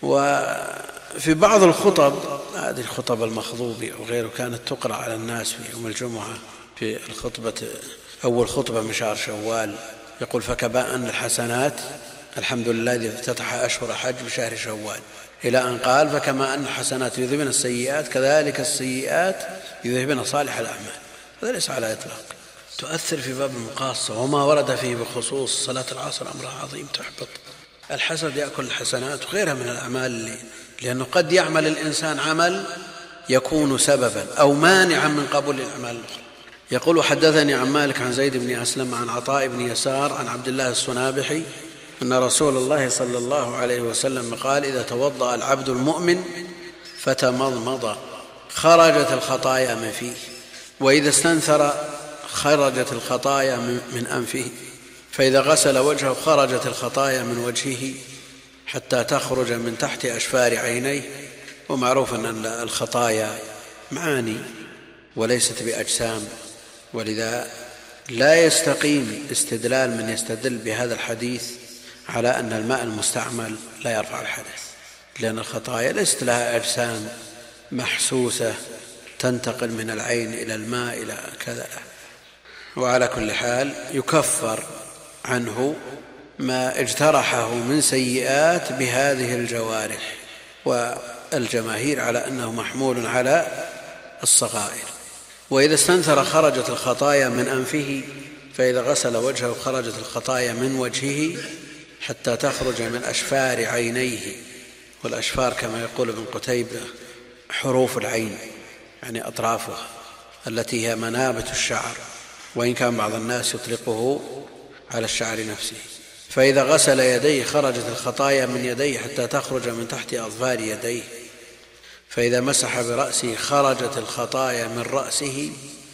وفي بعض الخطب، هذه الخطب المخضوبة وغيره، كانت تقرأ على الناس في يوم الجمعة في الخطبة، أول خطبة من شهر شوال، يقول: فكما أن الحسنات، الحمد لله الذي افتتح أشهر حج بشهر شوال، إلى أن قال: فكما أن الحسنات يذهبن السيئات كذلك السيئات يذهبن صالح الأعمال. هذا ليس على إطلاق، تؤثر في باب المقاصة. وما ورد فيه بخصوص صلاة العصر أمرها عظيم، تحبط. الحسد يأكل الحسنات وغيرها من الأعمال، لأنه قد يعمل الإنسان عمل يكون سببا أو مانعا من قبول الأعمال الأخرى. يقول: حدثني عن مالك عن زيد بن أسلم عن عطاء بن يسار عن عبد الله الصنابحي أن رسول الله صلى الله عليه وسلم قال: إذا توضأ العبد المؤمن فتمضمض خرجت الخطايا من فيه، وإذا استنثر خرجت الخطايا من أنفه، فإذا غسل وجهه خرجت الخطايا من وجهه حتى تخرج من تحت أشفار عينيه. ومعروف أن الخطايا معاني وليست بأجسام، ولذا لا يستقيم استدلال من يستدل بهذا الحديث على أن الماء المستعمل لا يرفع الحدث، لأن الخطايا ليست لها أجسام محسوسة تنتقل من العين إلى الماء إلى كذا. وعلى كل حال يكفر عنه ما اجترحه من سيئات بهذه الجوارح، والجماهير على أنه محمول على الصغائر. وإذا استنثر خرجت الخطايا من أنفه، فإذا غسل وجهه خرجت الخطايا من وجهه حتى تخرج من أشفار عينيه. والأشفار كما يقول ابن قتيبة حروف العين، يعني أطرافها التي هي منابت الشعر، وإن كان بعض الناس يطلقه على الشعر نفسه. فإذا غسل يديه خرجت الخطايا من يديه حتى تخرج من تحت أظفار يديه. فإذا مسح برأسه خرجت الخطايا من رأسه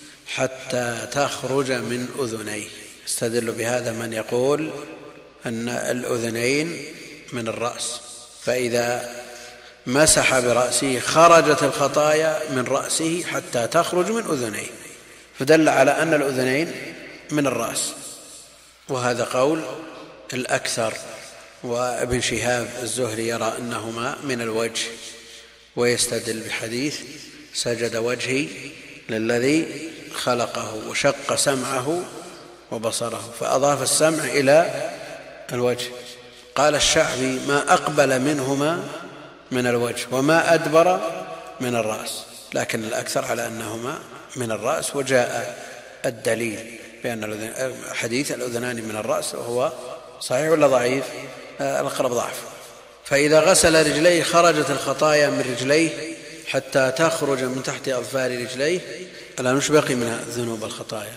حتى تخرج من أذنيه. استدل بهذا من يقول أن الأذنين من الرأس، فإذا مسح برأسه خرجت الخطايا من رأسه حتى تخرج من أذنيه، فدل على أن الأذنين من الرأس. وهذا قول الأكثر. وابن شهاب الزهري يرى أنهما من الوجه، ويستدل بحديث: سجد وجهي للذي خلقه وشق سمعه وبصره، فأضاف السمع إلى الوجه. قال الشعبي: ما أقبل منهما من الوجه وما أدبر من الرأس، لكن الأكثر على أنهما من الرأس. وجاء الدليل بأن حديث الأذنان من الرأس، وهو صحيح ولا ضعيف؟ الأقرب ضعف. فإذا غسل رجليه خرجت الخطايا من رجليه حتى تخرج من تحت أظفار رجليه. الآن مش بقي من الذنوب الخطايا؟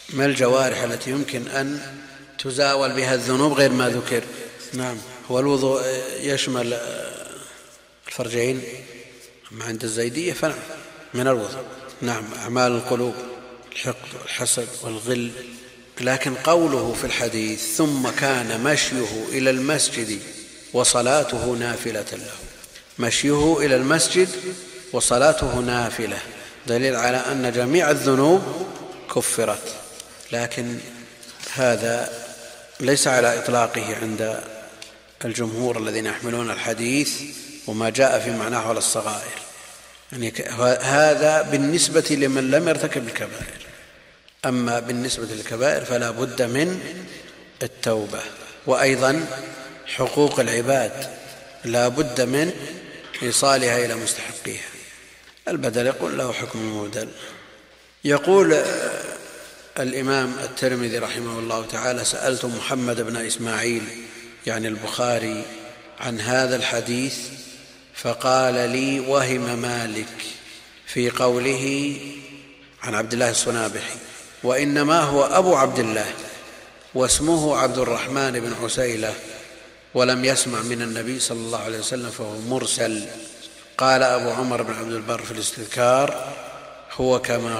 ما الجوارح التي يمكن أن تزاول بها الذنوب غير ما ذكر؟ نعم. هو الوضوء يشمل الفرجين، أما عند الزيدية فنعم من الوضوء. نعم. أعمال القلوب، الحقد والحسد والغل. لكن قوله في الحديث ثم كان مشيه إلى المسجد وصلاته نافلة له، مشيه إلى المسجد وصلاته نافلة، دليل على أن جميع الذنوب كفرت. لكن هذا ليس على إطلاقه عند الجمهور الذين يحملون الحديث وما جاء في معناه على الصغائر، يعني هذا بالنسبة لمن لم يرتكب الكبائر. أما بالنسبة للكبائر فلا بد من التوبة. وأيضا حقوق العباد لا بد من إيصالها إلى مستحقيها. البدل يقول له حكم المبدل. يقول الإمام الترمذي رحمه الله تعالى: سألت محمد بن إسماعيل يعني البخاري عن هذا الحديث فقال لي: وهم مالك في قوله عن عبد الله الصنابحي وإنما هو أبو عبد الله واسمه عبد الرحمن بن عسيلة ولم يسمع من النبي صلى الله عليه وسلم فهو مرسل. قال أبو عمر بن عبد البر في الاستذكار: هو كما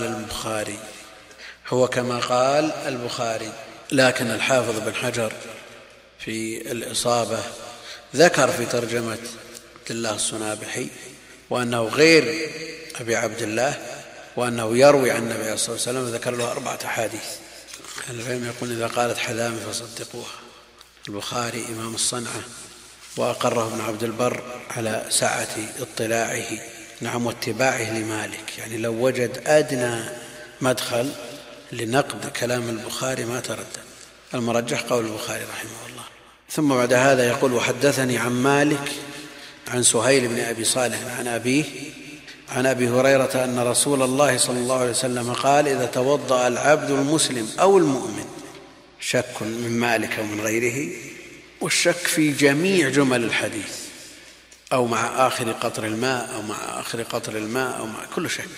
قال البخاري. لكن الحافظ بن حجر في الإصابة ذكر في ترجمة عبد الله الصنابحي وأنه غير أبي عبد الله وأنه يروي عن النبي صلى الله عليه وسلم، ذكر له 4 أحاديث. العلم يقول: إذا قالت حذامي فصدقوها. البخاري إمام الصنعة، وأقره ابن عبد البر على سعة اطلاعه نعم واتباعه لمالك، يعني لو وجد أدنى مدخل لنقد كلام البخاري ما تردد. المرجح قول البخاري رحمه الله. ثم بعد هذا يقول: وحدثني عن مالك عن سهيل بن أبي صالح عن أبيه عن أبي هريرة أن رسول الله صلى الله عليه وسلم قال: إذا توضأ العبد المسلم أو المؤمن، شك من مالك ومن غيره، والشك في جميع جمل الحديث، أو مع آخر قطر الماء أو مع آخر قطر الماء أو مع كل شك.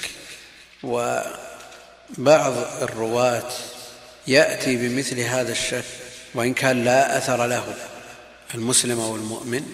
وبعض الرواة يأتي بمثل هذا الشك وإن كان لا أثر له، المسلم أو المؤمن،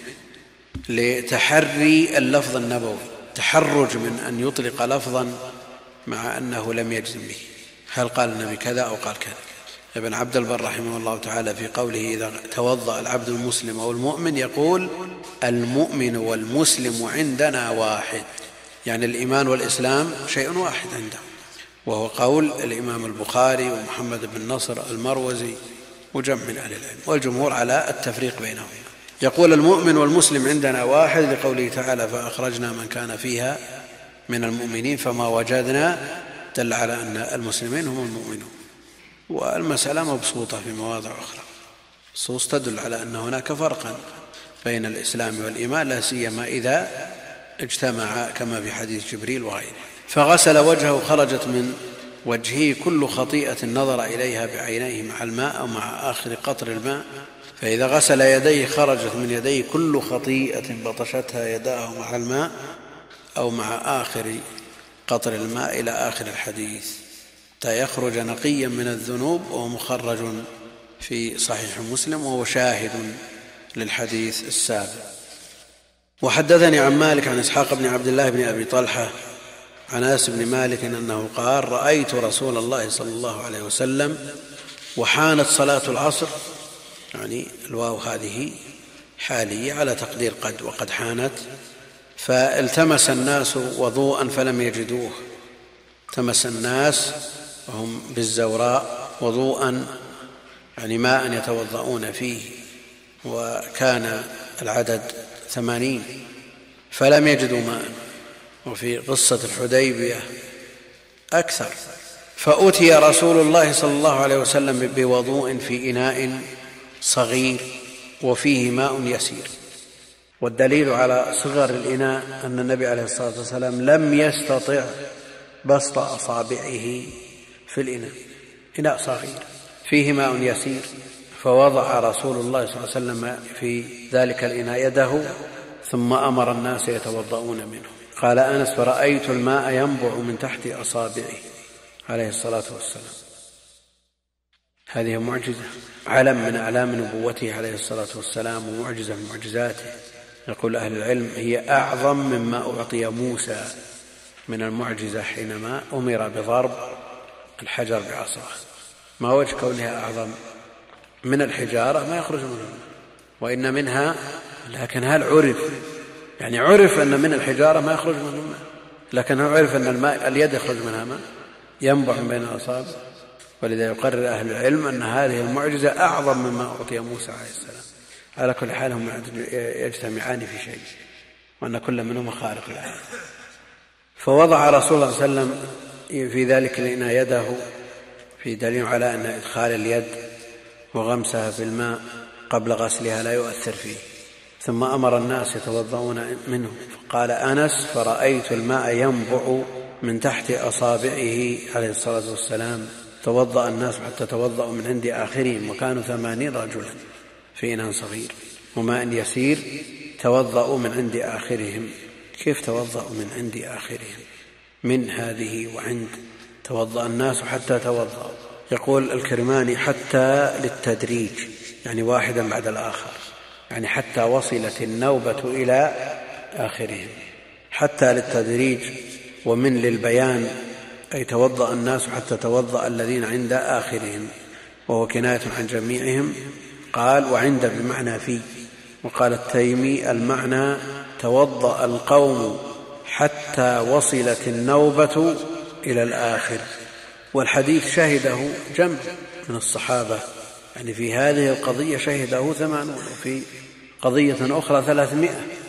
لتحري اللفظ النبوي، تحرج من أن يطلق لفظا مع أنه لم يجزم به، هل قال النبي كذا أو قال كذا. ابن عبد البر رحمه الله تعالى في قوله: إذا توضأ العبد المسلم أو المؤمن، يقول: المؤمن والمسلم عندنا واحد، يعني الإيمان والإسلام شيء واحد عنده، وهو قول الإمام البخاري ومحمد بن نصر المروزي وجمع من أهل العلم، والجمهور على التفريق بينهم. يقول: المؤمن والمسلم عندنا واحد، لقوله تعالى: فأخرجنا من كان فيها من المؤمنين فما وجدنا، دل على أن المسلمين هم المؤمنون. والمسألة مبسوطة في مواضع أخرى، النصوص تدل على أن هناك فرقا بين الإسلام والإيمان، لا سيما إذا اجتمع كما في حديث جبريل وغيره. فغسل وجهه، خرجت من وجهه كل خطيئة نظر إليها بعينيه مع الماء أو مع آخر قطر الماء، فإذا غسل يديه خرجت من يديه كل خطيئة بطشتها يداه مع الماء أو مع آخر قطر الماء إلى آخر الحديث، حتى يخرج نقيا من الذنوب، وهو مخرج في صحيح مسلم وهو شاهد للحديث السابق. وحدثني عن مالك عن إسحاق بن عبد الله بن أبي طلحة عن أنس بن مالك أنه قال: رأيت رسول الله صلى الله عليه وسلم وحانت صلاة العصر، يعني الواو هذه حالية على تقدير قد، وقد حانت، فالتمس الناس وضوءا فلم يجدوه. التمس الناس وهم بالزوراء وضوءا، يعني ماء يتوضؤون فيه، وكان العدد 80 فلم يجدوا ماء. وفي قصة الحديبية أكثر. فأتي رسول الله صلى الله عليه وسلم بوضوء في إناء صغير وفيه ماء يسير. والدليل على صغر الإناء أن النبي عليه الصلاة والسلام لم يستطع بسط أصابعه في الإناء، إناء صغير فيه ماء يسير، فوضع رسول الله صلى الله عليه وسلم في ذلك الإناء يده ثم أمر الناس يتوضؤون منه. قال أنس: فرأيت الماء ينبع من تحت أصابعه عليه الصلاة والسلام. هذه معجزة، علم من أعلام نبوته عليه الصلاة والسلام ومعجزة من معجزاته. يقول أهل العلم هي أعظم مما أعطي موسى من المعجزة حينما أمر بضرب الحجر بعصاه. ما وجه كونها أعظم؟ من الحجارة ما يخرج منها وإن منها، لكن هل عرف؟ يعني عرف أن من الحجارة ما يخرج منها ماء، لكن هل عرف أن الماء اليد يخرج منها ماء ينبع من بين الأصابع؟ ولذا يقرر أهل العلم أن هذه المعجزة أعظم مما أعطي موسى عليه السلام. على كل حال هم يجتمعان في شيء، وأن كل منهما خارق له. فوضع رسول الله صلى الله عليه وسلم في ذلك الإناء يده، في دليل على أن إدخال اليد وغمسها في الماء قبل غسلها لا يؤثر فيه. ثم أمر الناس يتوضؤون منه، فقال أنس: فرأيت الماء ينبع من تحت أصابعه عليه الصلاة والسلام. توضأ الناس حتى توضأوا من عند آخرهم، وكانوا 80 رجلا في إناء صغير وماء يسير، توضأوا من عند آخرهم. كيف توضأوا من عند آخرهم؟ من هذه وعند. توضأ الناس حتى توضأوا. يقول الكرماني: حتى للتدريج، يعني واحدا بعد الآخر، يعني حتى وصلت النوبة إلى آخرهم. حتى للتدريج، ومن للبيان، أي توضأ الناس حتى توضأ الذين عند آخرهم، وهو كناية عن جميعهم. قال: وعند بمعنى في. وقال التيمي: المعنى توضأ القوم حتى وصلت النوبة إلى الآخر. والحديث شهده جمع من الصحابة، يعني في هذه القضية شهده 80، وفي قضية أخرى 300،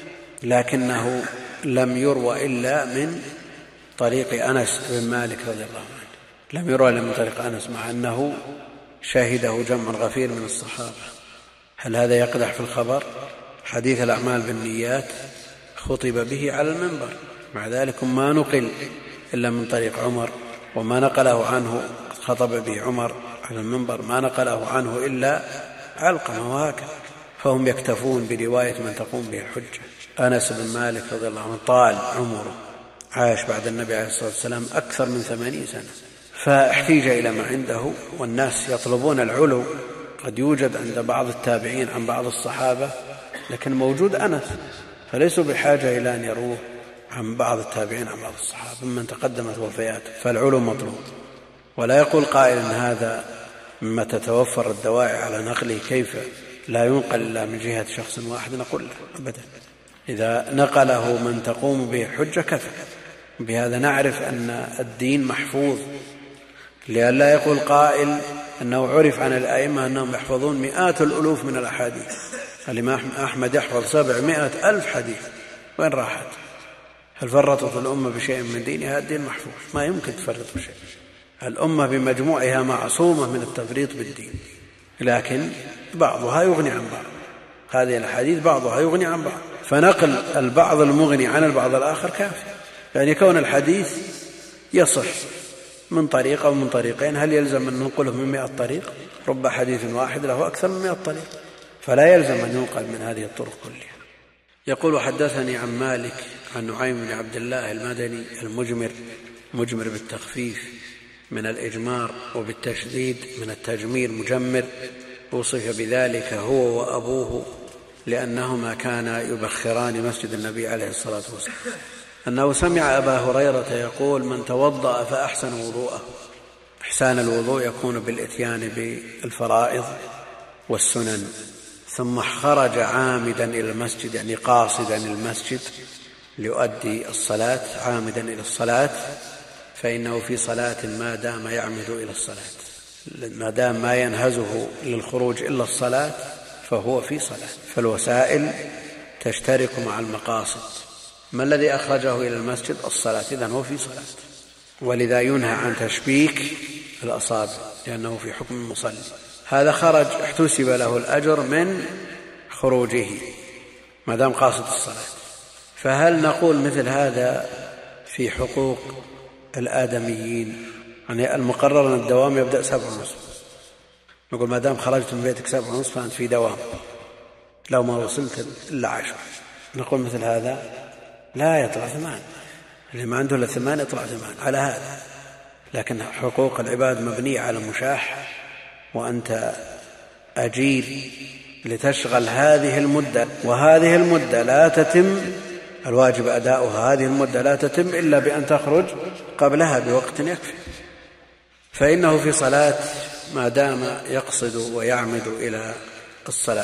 لكنه لم يروى إلا من طريق أنس بن مالك رضي الله عنه، لم يروى إلا من طريق أنس، مع أنه شهده جمع غفير من الصحابة. هل هذا يقدح في الخبر؟ حديث الأعمال بالنيات خطب به على المنبر، مع ذلك ما نقل إلا من طريق عمر، وما نقله عنه خطب به عمر على المنبر ما نقله عنه إلا علقمة، وهكذا. فهم يكتفون برواية من تقوم به الحجة. أنس بن مالك رضي الله عنه طال عمره، عاش بعد النبي عليه الصلاة والسلام أكثر من 80 سنة، فاحتيج إلى ما عنده، والناس يطلبون العلو. قد يوجد عند بعض التابعين عن بعض الصحابة، لكن موجود أنس، فليسوا بحاجة إلى أن يروه عن بعض التابعين عن بعض الصحابة ممن تقدمت وفياته، فالعلو مطلوب. ولا يقول قائل إن هذا مما تتوفر الدواعي على نقله، كيف لا ينقل إلا من جهة شخص واحد؟ نقول له أبدا، إذا نقله من تقوم به الحجة كفى. بهذا نعرف أن الدين محفوظ، لئلا يقول قائل أنه عرف عن الأئمة أنهم يحفظون مئات الألوف من الأحاديث. الإمام أحمد يحفظ 700,000 حديث، وين راحت؟ هل فرطت الأمة بشيء من دينها؟ الدين محفوظ، ما يمكن تفرط بشيء. الأمة بمجموعها معصومة من التفريط بالدين، لكن بعضها يغني عن بعض. هذه الحديث بعضها يغني عن بعض، فنقل البعض المغني عن البعض الآخر كافي. يعني كون الحديث يصح من طريق أو من طريقين، هل يلزم أن ننقله من 100 طريق؟ رب حديث واحد له أكثر من 100 طريق، فلا يلزم أن ينقل من هذه الطرق كلها. يقول: حدثني عن مالك عن نعيم بن عبد الله المدني مجمر بالتخفيف من الإجمار، وبالتشديد من التجمير مجمر، وصف بذلك هو وأبوه لأنهما كانا يبخران مسجد النبي عليه الصلاة والسلام، أنه سمع أبا هريرة يقول: من توضأ فأحسن وضوءه. إحسان الوضوء يكون بالإتيان بالفرائض والسنن، ثم خرج عامدا إلى المسجد، يعني قاصدا المسجد ليؤدي الصلاة، عامدا إلى الصلاة، فإنه في صلاة ما دام يعمد إلى الصلاة، ما دام ما ينهزه للخروج إلا الصلاة فهو في صلاة. فالوسائل تشترك مع المقاصد. ما الذي أخرجه إلى المسجد؟ الصلاة، إذن هو في صلاة. ولذا ينهى عن تشبيك الأصابع لأنه في حكم المصلي. هذا خرج احتسب له الأجر من خروجه ما دام قاصد الصلاة. فهل نقول مثل هذا في حقوق الآدميين؟ يعني المقرر أن الدوام يبدأ 7:30، نقول ما دام خرجت من بيتك 7:30 فأنت في دوام، لو ما وصلت إلا 10. نقول مثل هذا لا يطلع 8، اللي ما عنده إلا 8 يطلع 8 على هذا. لكن حقوق العباد مبنية على مشاح، وأنت أجير لتشغل هذه المدة، وهذه المدة لا تتم، الواجب أداؤها، هذه المدة لا تتم إلا بأن تخرج قبلها بوقت يكفي. فإنه في صلاة ما دام يقصد ويعمد إلى الصلاة،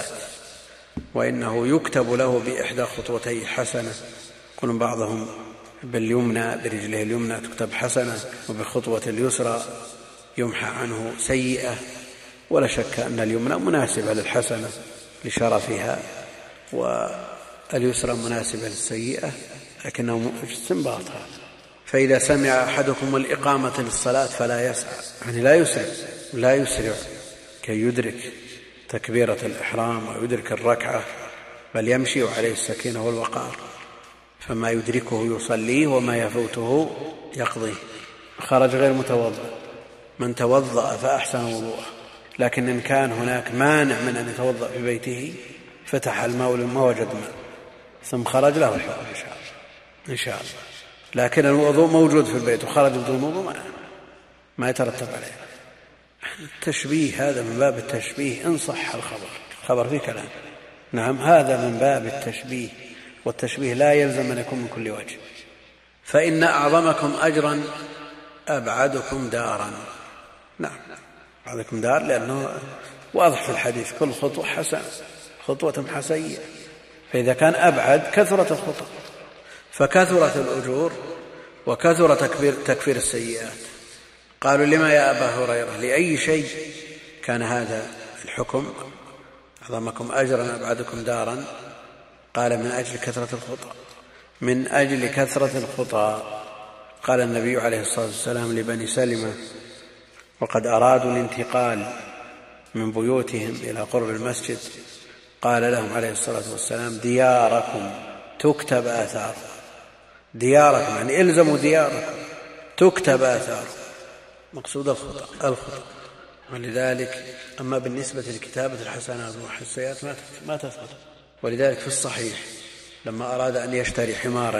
وإنه يكتب له بإحدى خطوتيه حسنة، يقول بعضهم باليمنى برجله اليمنى تكتب حسنة، وبخطوة اليسرى يمحى عنه سيئة. ولا شك أن اليمنى مناسبة للحسنة لشرفها، واليسرى مناسبة للسيئة، لكنه استنباط هذا. فإذا سمع أحدكم الإقامة للصلاة فلا يسعى، يعني لا يسرع كي يدرك تكبيرة الإحرام ويدرك الركعة، بل يمشي وعليه السكينة والوقار، فما يدركه يصليه وما يفوته يقضيه. خرج غير متوضأ، من توضأ فأحسن وضوءه، لكن إن كان هناك مانع من أن يتوضأ في بيته فتح الماء ما وجد ماء ثم خرج له الحكم إن شاء الله. لكن الوضوء موجود في البيت وخرج بدون وضوء ما يترتب عليه. التشبيه هذا من باب التشبيه إن صح الخبر فيه كلام. نعم، هذا من باب التشبيه، والتشبيه لا يلزم أن يكون من كل وجه. فإن أعظمكم أجرا أبعدكم دارا. نعم، أبعدكم دار لأنه واضح في الحديث كل خطوة حسنة، خطوة حسية، فإذا كان أبعد كثرت الخطى، فكثرت الأجور وكثر تكفير السيئات. قالوا لما يا أبا هريرة لأي شيء كان هذا الحكم أعظمكم أجرا أبعدكم دارا؟ قال من أجل كثرة الخطى، من أجل كثرة الخطى. قال النبي عليه الصلاة والسلام لبني سلمة وقد أرادوا الانتقال من بيوتهم إلى قرب المسجد، قال لهم عليه الصلاة والسلام دياركم تكتب آثار، دياركم يعني إلزموا دياركم تكتب آثار، مقصود الخطأ. ولذلك أما بالنسبة لكتابة الحسنات والسيئات ما تثبت. ولذلك في الصحيح لما أراد أن يشتري حمارا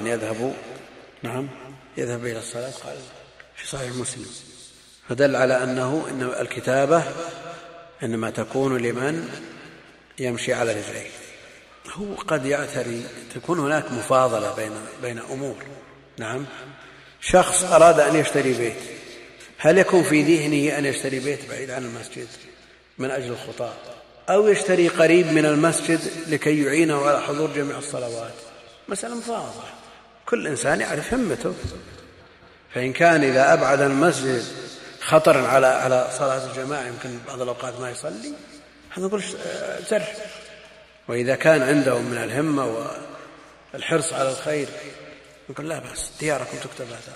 يذهب إلى الصلاة، قال في صحيح مسلم، فدل على أن الكتابة إنما تكون لمن يمشي على رجليه. هو قد يعتري تكون هناك مفاضلة بين أمور. نعم، شخص أراد أن يشتري بيت، هل يكون في ذهنه أن يشتري بيت بعيد عن المسجد من أجل الخطاة، أو يشتري قريب من المسجد لكي يعينه على حضور جميع الصلوات؟ مسألة مفاضلة، كل إنسان يعرف همته. فإن كان إذا أبعد المسجد خطرا على صلاة الجماعة يمكن بعض الأوقات ما يصلي، هذا نقول زرع. وإذا كان عنده من الهمة والحرص على الخير نقول لا بأس، دياركم تكتب آثار.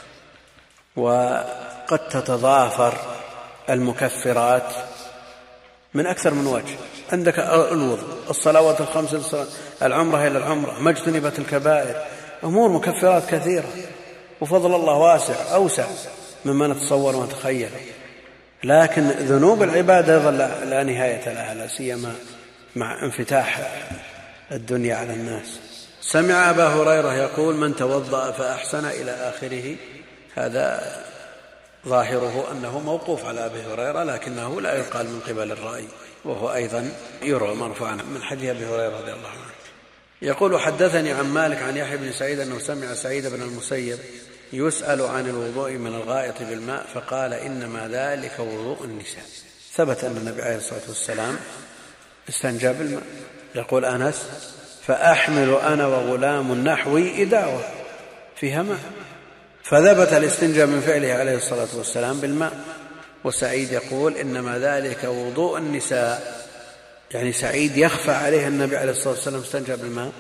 وقد تتضافر المكفرات من أكثر من وجه. عندك الوضوء، الصلوات الخمس، العمرة إلى العمرة، ما اجتنبت الكبائر، أمور مكفرات كثيرة، وفضل الله واسع أوسع مما نتصور ونتخيل. لكن ذنوب العبادة أيضا لا نهاية لها، لا سيما مع انفتاح الدنيا على الناس. سمع أبا هريرة يقول من توضأ فأحسن إلى آخره. هذا ظاهره أنه موقوف على أبي هريرة، لكنه لا يقال من قبل الرأي، وهو أيضا يروى مرفوعا من حديث أبي هريرة رضي الله عنه. يقول حدثني عن مالك عن يحيى بن سعيد أنه سمع سعيد بن المسيب يسأل عن الوضوء من الغائط بالماء فقال إنما ذلك وضوء النساء. ثبت أن النبي عليه الصلاة والسلام استنجى بالماء. يقول أنس فأحمل أنا وغلام نحوي إداوة فيها ماء، فثبت الاستنجاء من فعله عليه الصلاة والسلام بالماء. وسعيد يقول إنما ذلك وضوء النساء، يعني سعيد يخفى عليه النبي عليه الصلاة والسلام استنجى بالماء؟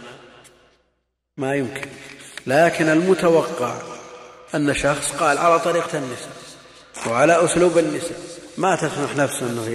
ما يمكن. لكن المتوقع أن شخص قال على طريقة النساء وعلى أسلوب النساء، ما تسمح نفسه أنه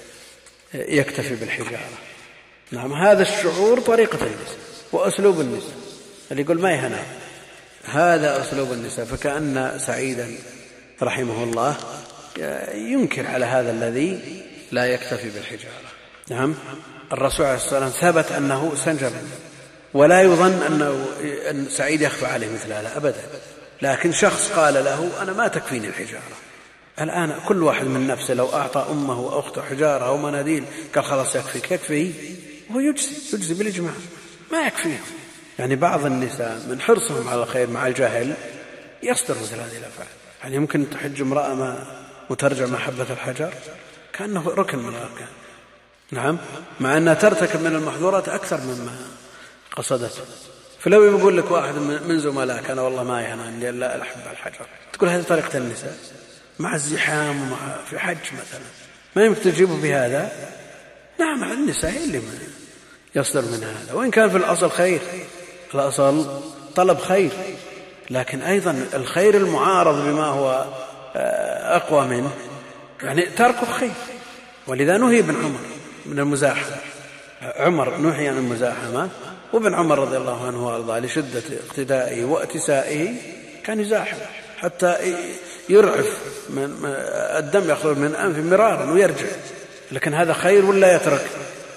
يكتفي بالحجارة. نعم، هذا الشعور طريقة النساء وأسلوب النساء، اللي يقول ما يهنا هذا أسلوب النساء. فكأن سعيدا رحمه الله ينكر على هذا الذي لا يكتفي بالحجارة. نعم، الرسول عليه الصلاة والسلام ثبت أنه استنجى بالماء، ولا يظن أن سعيد يخفى عليه مثل هذا أبدا. لكن شخص قال له أنا ما تكفيني الحجارة، الآن كل واحد من نفسه لو أعطى أمه وأخته حجارة أو مناديل قال خلاص يكفي هو يجزي بالإجماع، ما يكفيه. يعني بعض النساء من حرصهم على الخير مع الجهل يصدر مثل هذه الأفعال. يعني يمكن تحج امرأة مترجمة حبة الحجر كأنه ركن من الأركان، نعم، مع أنها ترتكب من المحظورات أكثر مما قصدته. فلو يقول لك واحد من زملائك أنا والله ما يهنى لا أحب الحجر، تقول هذه طريقة النساء مع الزحام ومع في حج مثلا، ما يمكن تجيبه بهذا. نعم، النساء هي اللي يصدر من هذا، وإن كان في الأصل خير، الأصل طلب خير، لكن أيضا الخير المعارض بما هو أقوى منه يعني تركه خير. ولذا نهي ابن عمر من المزاحمة، عمر نهي عن المزاحمة، وابن عمر رضي الله عنه وارضاه لشدة اقتدائه واتسائه كان يزاحم حتى يرعف من الدم يخرج من أنفه مرارا ويرجع. لكن هذا خير ولا يترك؟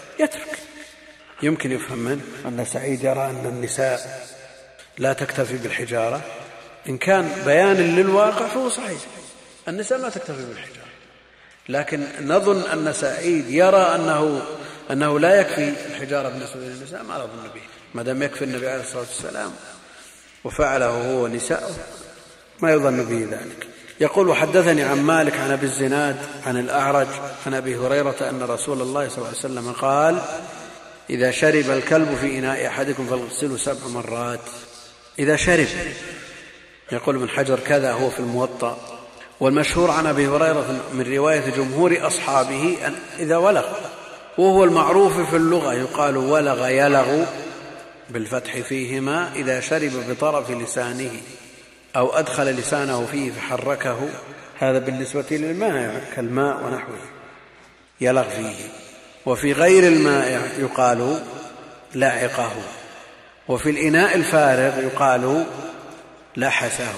يمكن يفهم منه أن سعيد يرى أن النساء لا تكتفي بالحجارة. إن كان بيان للواقع فهو صحيح، النساء ما تكتفي بالحجارة، لكن نظن أن سعيد يرى أنه لا يكفي الحجارة بالنسبة للنساء، ما نظن به، ما دام يكفي النبي عليه الصلاة والسلام وفعله هو ونساءه ما يظن به ذلك. يقول وحدثني عن مالك عن أبي الزناد عن الأعرج عن أبي هريرة أن رسول الله صلى الله عليه وسلم قال إذا شرب الكلب في إناء أحدكم فاغسله 7 مرات. إذا شرب، يقول ابن حجر كذا هو في الموطأ، والمشهور عن أبي هريرة من رواية جمهور أصحابه أن إذا ولغ، وهو المعروف في اللغة يقال ولغ يلغ بالفتح فيهما، إذا شرب بطرف لسانه أو أدخل لسانه فيه فحركه، هذا بالنسبة للماء كالماء ونحوه يلغ فيه. وفي غير الماء يقال لعقه، وفي الإناء الفارغ يقال لحسه.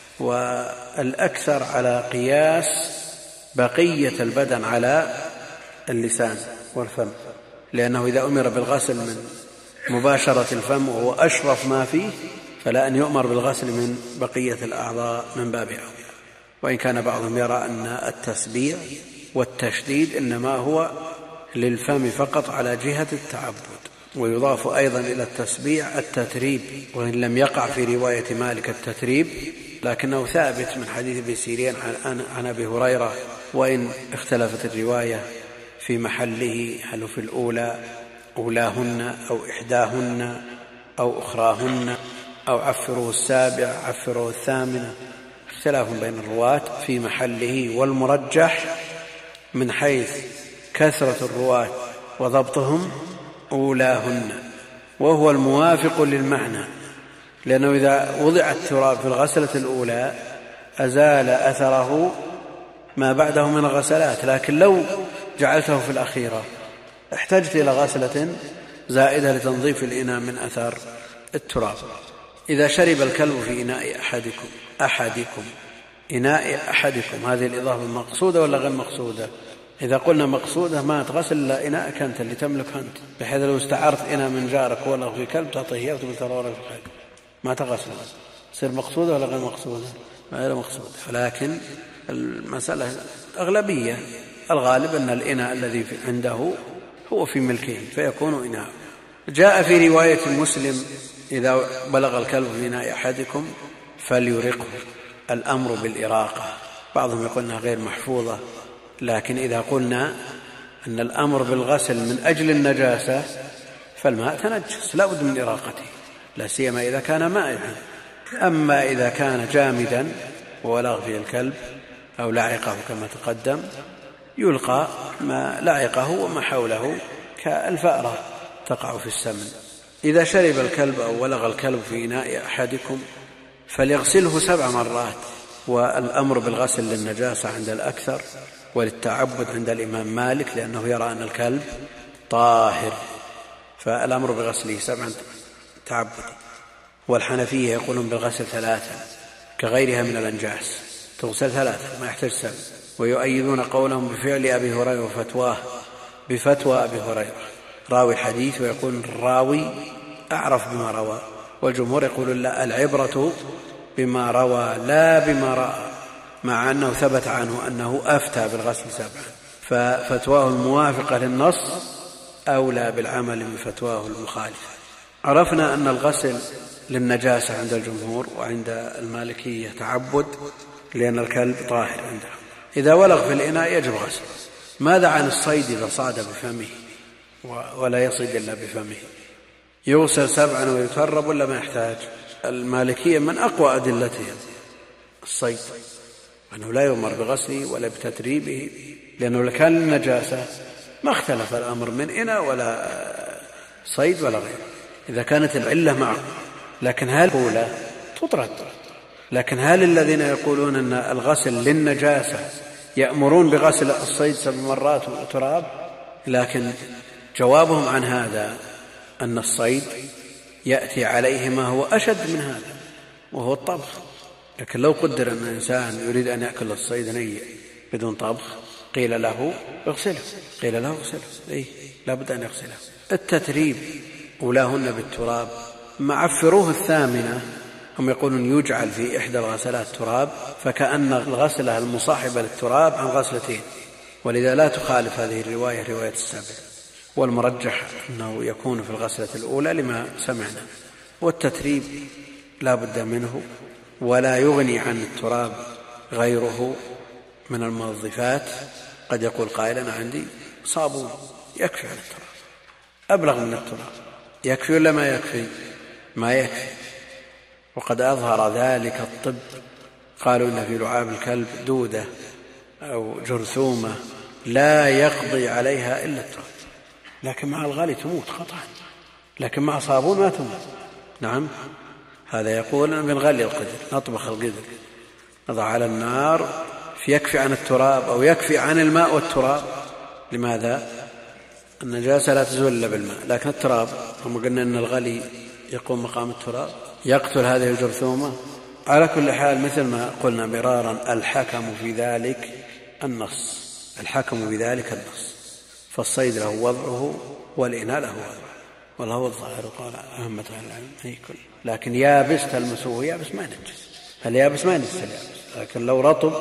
والأكثر على قياس بقية البدن على اللسان والفم، لأنه إذا أمر بالغسل من مباشرة الفم وهو أشرف ما فيه فلا أن يؤمر بالغسل من بقية الأعضاء من باب أولى. وإن كان بعضهم يرى أن التسبيع والتشديد إنما هو للفم فقط على جهة التعبد، ويضاف أيضا إلى التسبيع التتريب، وإن لم يقع في رواية مالك التتريب لكنه ثابت من حديث ابن سيرين عن أبي هريرة، وإن اختلفت الرواية في محله، هل في الأولى أولاهن أو إحداهن أو أخراهن أو عفروه 7 عفروه 8، اختلاف بين الرواة في محله. والمرجح من حيث كثرة الرواة وضبطهم أولاهن، وهو الموافق للمعنى، لأنه إذا وضع التراب في الغسلة الأولى أزال أثره ما بعده من الغسلات، لكن لو جعلته في الأخيرة احتجت إلى غسلة زائدة لتنظيف الإناء من أثر التراب. إذا شرب الكلب في إناء أحدكم إناء أحدكم، هذه الإضافة مقصودة ولا غير مقصودة؟ إذا قلنا مقصودة ما تغسل إلا إناءك أنت اللي تملك أنت، بحيث لو استعرت إناء من جارك ولا في كلب تعطيه إياه وتقول ترى وراك في الحاجة ما تغسل، تصير مقصودة ولا غير مقصودة؟ غير مقصودة. ولكن المسألة أغلبية، الغالب أن الإناء الذي عنده هو في ملكه فيكون إناء. جاء في رواية مسلم إذا بلغ الكلب في إناء أحدكم فليرقه، الأمر بالإراقة. بعضهم يقول أنها غير محفوظة، لكن إذا قلنا أن الأمر بالغسل من أجل النجاسة فالماء تنجس لا بد من إراقته، لا سيما إذا كان مائعا. أما إذا كان جامدا وولغ فيه الكلب أو لعقه كما تقدم يلقى ما لعقه وما حوله كالفأرة تقع في السمن. إذا شرب الكلب أو ولغ الكلب في إناء أحدكم فليغسله 7 مرات، والأمر بالغسل للنجاسة عند الأكثر وللتعبد عند الإمام مالك، لأنه يرى أن الكلب طاهر فالأمر بغسله 7 تعبد. والحنفية يقولون بالغسل 3 كغيرها من الأنجاس، تغسل 3 ما يحتاج 7. ويؤيدون قولهم بفعل أبي هريرة وفتواه بفتوى أبي هريرة راوي الحديث، ويقول الراوي أعرف بما روى. والجمهور يقول لا، العبرة بما روى لا بما رأى، مع أنه ثبت عنه أنه أفتى بالغسل 7، ففتواه الموافقة للنص أولى بالعمل بفتواه المخالفة. عرفنا أن الغسل للنجاسة عند الجمهور، وعند المالكية تعبد، لأن الكلب طاهر عنده. إذا ولغ في الإناء يجب غسله. ماذا عن الصيد إذا صاد بفمه ولا يصيد إلا بفمه؟ يغسل 7 ويترب ولا ما يحتاج؟ المالكية من أقوى أدلتهم الصيد، أنه لا يؤمر بغسله ولا بتتريبه، لأنه لو كان للنجاسة ما اختلف الأمر من إناء ولا صيد ولا غيره، إذا كانت العلة معه. لكن هل أولى تطرد؟ لكن هل الذين يقولون أن الغسل للنجاسة يأمرون بغسل الصيد 7 مرات وتراب؟ لكن جوابهم عن هذا أن الصيد يأتي عليه ما هو أشد من هذا، وهو الطبخ. لكن لو قدر أن الإنسان يريد أن يأكل الصيد نيء بدون طبخ، قيل له اغسله، قيل له اغسله، لا بد أن يغسله. التتريب أولاهن بالتراب، معفروه 8 هم يقولون يجعل في إحدى الغسلات تراب، فكأن الغسلة المصاحبة للتراب عن غسلتين، ولذا لا تخالف هذه الرواية رواية 7. والمرجح أنه يكون في الغسلة الأولى لما سمعنا. والتتريب لا بد منه، ولا يغني عن التراب غيره من المنظفات. قد يقول قائل أنا عندي صابون يكفي عن التراب، أبلغ من التراب، يكفي ولا ما يكفي؟ ما يكفي. وقد أظهر ذلك الطب، قالوا إن في لعاب الكلب دودة أو جرثومة لا يقضي عليها إلا التراب، لكن مع الغالي تموت قطعا، لكن مع صابون ما تموت. نعم، هذا يقول بنغلي القدر، نطبخ القدر، نضع على النار يكفي عن التراب أو يكفي عن الماء والتراب. لماذا؟ النجاسة لا تزول إلا بالماء، لكن التراب هم قلنا أن الغلي يقوم مقام التراب، يقتل هذه الجرثومة. على كل حال مثل ما قلنا مرارا، الحكم في ذلك النص، الحكم بذلك النص، فالصيد له وضعه والإناء له وضعه، والله هو الظاهر قال أهمة أهل العلم كل. لكن يابس تلمسه يابس ما ينجس، اليابس ما ينجس اليابس، لكن لو رطب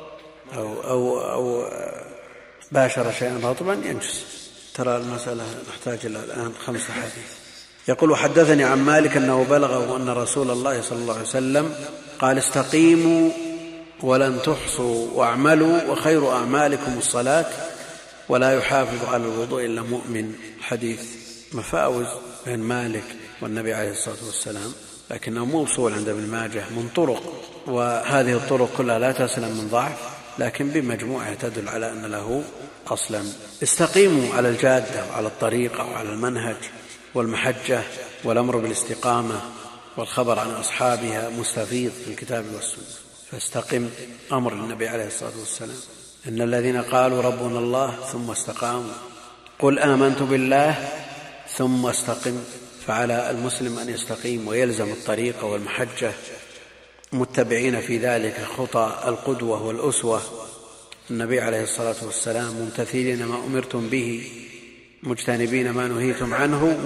أو باشر شيئا رطبا ينجس. ترى المسألة نحتاج إلى الآن 5 حديث. يقول وحدثني عن مالك أنه بلغه أن رسول الله صلى الله عليه وسلم قال استقيموا ولن تحصوا واعملوا وخير أعمالكم الصلاة ولا يحافظ على الوضوء إلا مؤمن. حديث مفاوز بين مالك والنبي عليه الصلاة والسلام، لكنه موصول عند ابن ماجه من طرق، وهذه الطرق كلها لا تسلم من ضعف، لكن بمجموعها تدل على أن له أصلا. استقيموا على الجادة وعلى الطريقة وعلى المنهج والمحجة، والأمر بالاستقامة والخبر عن أصحابها مستفيض في الكتاب والسنة. فاستقم أمر النبي عليه الصلاة والسلام. إن الذين قالوا ربنا الله ثم استقاموا قل آمنت بالله ثم استقم. فعلى المسلم أن يستقيم ويلزم الطريقة والمحجة، متبعين في ذلك خطى القدوة والأسوة النبي عليه الصلاة والسلام، ممتثلين ما أمرتم به مجتنبين ما نهيتم عنه.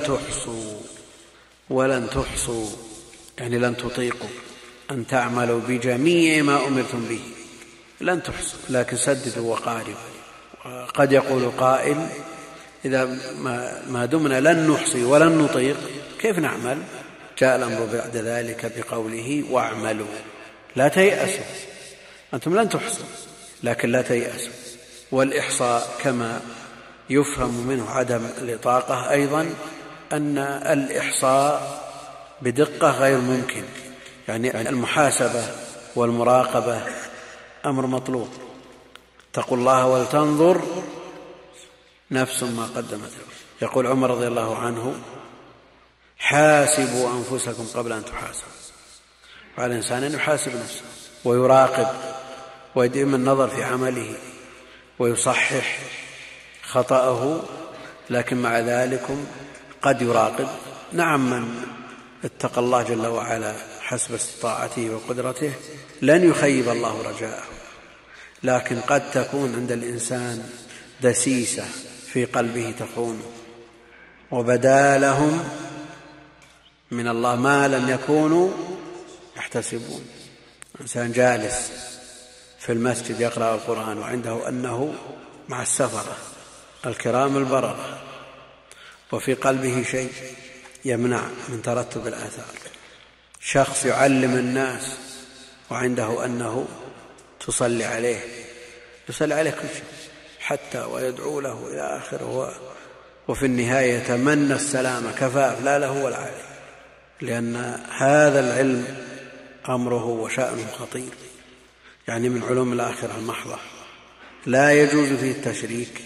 ولن تحصوا يعني لن تطيقوا أن تعملوا بجميع ما أمرتم به، لن تحصوا، لكن سددوا وقاربوا. قد يقول قائل إذا ما دمنا لن نحصي ولن نطيق كيف نعمل؟ جاء الأمر بعد ذلك بقوله واعملوا، لا تيأسوا. أنتم لن تحصوا لكن لا تيأسوا. والإحصاء كما يفهم منه عدم الإطاقة أيضا أن الإحصاء بدقة غير ممكن، يعني المحاسبة والمراقبة أمر مطلوب. اتقوا الله ولتنظر نفس ما قدمت. يقول عمر رضي الله عنه حاسبوا أنفسكم قبل أن تحاسبوا. وعلى الإنسان أن يحاسب نفسه ويراقب ويديم النظر في عمله ويصحح خطأه، لكن مع ذلك قد يراقب. نعم، من اتقى الله جل وعلا حسب استطاعته وقدرته لن يخيب الله رجاءه، لكن قد تكون عند الإنسان دسيسة في قلبه تخونه، وبدا لهم من الله ما لم يكونوا يحتسبون. إنسان جالس في المسجد يقرأ القرآن وعنده أنه مع السفرة الكرام البررة وفي قلبه شيء يمنع من ترتب الآثار. شخص يعلم الناس وعنده أنه تصلي عليه، يصلي عليه كل شيء حتى ويدعو له إلى آخره، وفي النهاية يتمنى السلامة كفاف لا له ولا عليه، لأن هذا العلم أمره وشأنه خطير، يعني من علوم الآخرة المحضة لا يجوز فيه التشريك.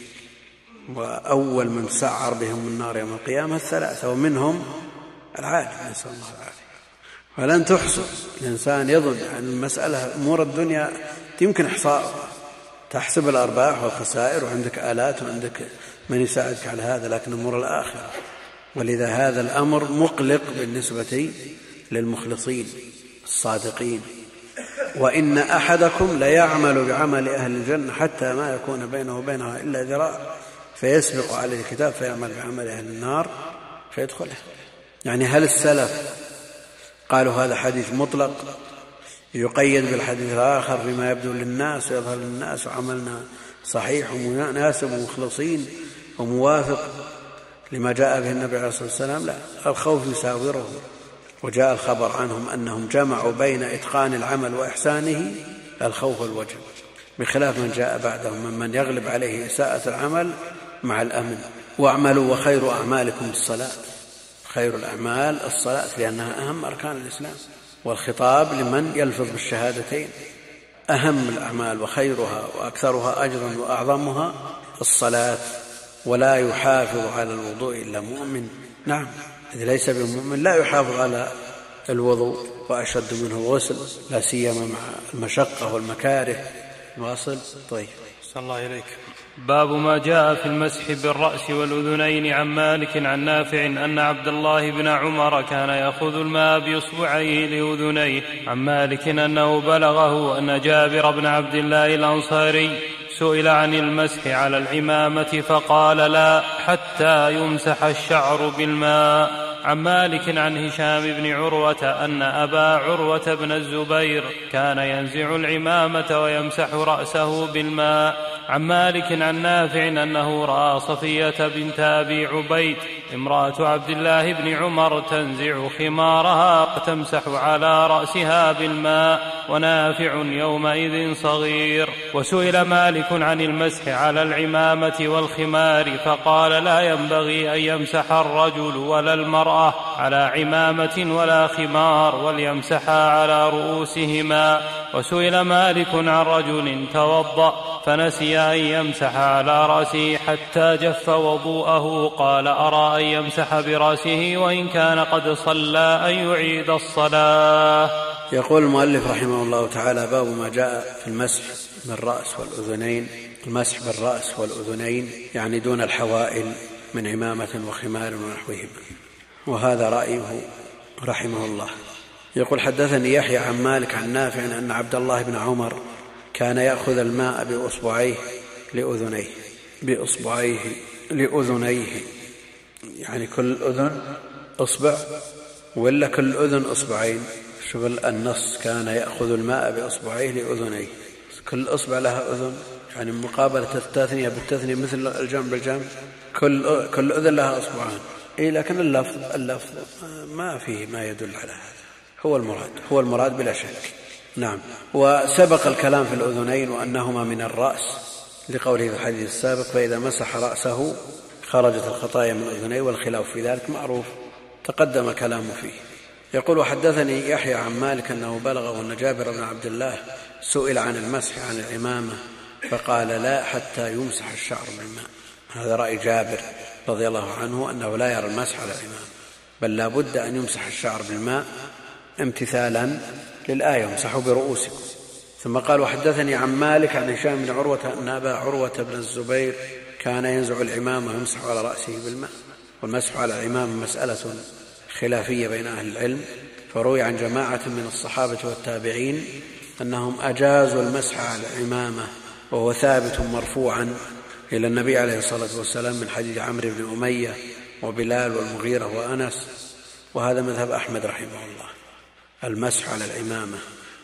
وأول من سعر بهم النار يوم القيامة الثلاثة، ومنهم العالم، نسأل الله العافية. فلن تحصى، الإنسان يظن أن المسألة أمور الدنيا يمكن إحصاء، تحسب الأرباح والخسائر وعندك آلات وعندك من يساعدك على هذا، لكن أمور الآخرة. ولذا هذا الأمر مقلق بالنسبة للمخلصين الصادقين. وإن أحدكم ليعمل بعمل أهل الجنة حتى ما يكون بينه وبينها إلا ذراع فيسبق عليه الكتاب فيعمل بعمل أهل النار فيدخلها. يعني هل السلف قالوا هذا حديث مطلق يقيد بالحديث الآخر فيما يبدو للناس ويظهر للناس وعملنا صحيح ومناسب ومخلصين وموافق لما جاء به النبي عليه الصلاة والسلام؟ لا، الخوف يساوره. وجاء الخبر عنهم أنهم جمعوا بين إتقان العمل وإحسانه الخوف والوجل، بخلاف من جاء بعدهم ممن يغلب عليه إساءة العمل مع الأمن. واعملوا وخير أعمالكم الصلاة، خير الأعمال الصلاة لأنها أهم أركان الإسلام، والخطاب لمن يلفظ بالشهادتين. أهم الأعمال وخيرها وأكثرها أجرا وأعظمها الصلاة، ولا يحافظ على الوضوء إلا مؤمن. نعم، إذا ليس بمؤمن لا يحافظ على الوضوء، وأشد منه الغسل، لا سيما مع المشقة والمكاره. واصل. طيب، صلى الله إليك. باب ما جاء في المسح بالرأس والأذنين. عن مالك عن نافع أن عبد الله بن عمر كان يأخذ الماء بإصبعيه لأذنيه. عن مالك أنه بلغه أن جابر بن عبد الله الأنصاري سئل عن المسح على العمامة فقال لا حتى يمسح الشعر بالماء. عن مالك عن هشام بن عروة أن أبا عروة بن الزبير كان ينزع العمامة ويمسح رأسه بالماء. عن مالك عن نافع أنه رأى صفية بنت أبي عبيد امرأة عبد الله بن عمر تنزع خمارها وتمسح على رأسها بالماء، ونافع يومئذ صغير. وسئل مالك عن المسح على العمامة والخمار فقال لا ينبغي أن يمسح الرجل ولا المرأة على عمامة ولا خمار، وليمسحا على رؤوسهما. وسئل مالك عن رجل توضأ فنسي أن يمسح على رأسه حتى جف وضوءه قال أرى أن يمسح برأسه وإن كان قد صلى أن يعيد الصلاة. يقول المؤلف رحمه الله تعالى: باب ما جاء في المسح بالرأس والأذنين. المسح بالرأس والأذنين يعني دون الحوائل من عمامة وخمار ونحوهما، وهذا رأيه رحمه الله. يقول: حدثني يحيى عن مالك عن نافع أن عبد الله بن عمر كان يأخذ الماء بأصبعيه لأذنيه، يعني كل أذن أصبع ولا كل أذن أصبعين؟ شغل النص كان يأخذ الماء بأصبعيه لأذنيه، كل أصبع لها أذن، يعني مقابلة التثنية بالتثنية مثل الجمع بالجمع، كل أذن لها أصبعان. لكن اللفظ ما فيه ما يدل على هذا، هو المراد بلا شك. نعم. وسبق الكلام في الأذنين وأنهما من الرأس لقوله في الحديث السابق: فإذا مسح رأسه خرجت الخطايا من أذنيه، والخلاف في ذلك معروف تقدم كلامه فيه. يقول: وحدثني يحيى عن مالك أنه بلغه أن جابر بن عبد الله سئل عن المسح عن العمامة فقال لا حتى يمسح الشعر بالماء. هذا رأي جابر رضي الله عنه أنه لا يرى المسح على العمامة، بل لا بد أن يمسح الشعر بالماء امتثالا للآية: امسحوا برؤوسكم. ثم قال: وحدثني عن مالك عن هشام بن عروة أن أبا عروة بن الزبير كان ينزع العمامة ويمسح على رأسه بالماء. والمسح على العمامة مسألة خلافية بين أهل العلم، فروي عن جماعة من الصحابة والتابعين أنهم أجازوا المسح على العمامة، وهو ثابت مرفوعا إلى النبي عليه الصلاة والسلام من حديث عمرو بن أمية وبلال والمغيرة وأنس، وهذا مذهب أحمد رحمه الله، المسح على العمامة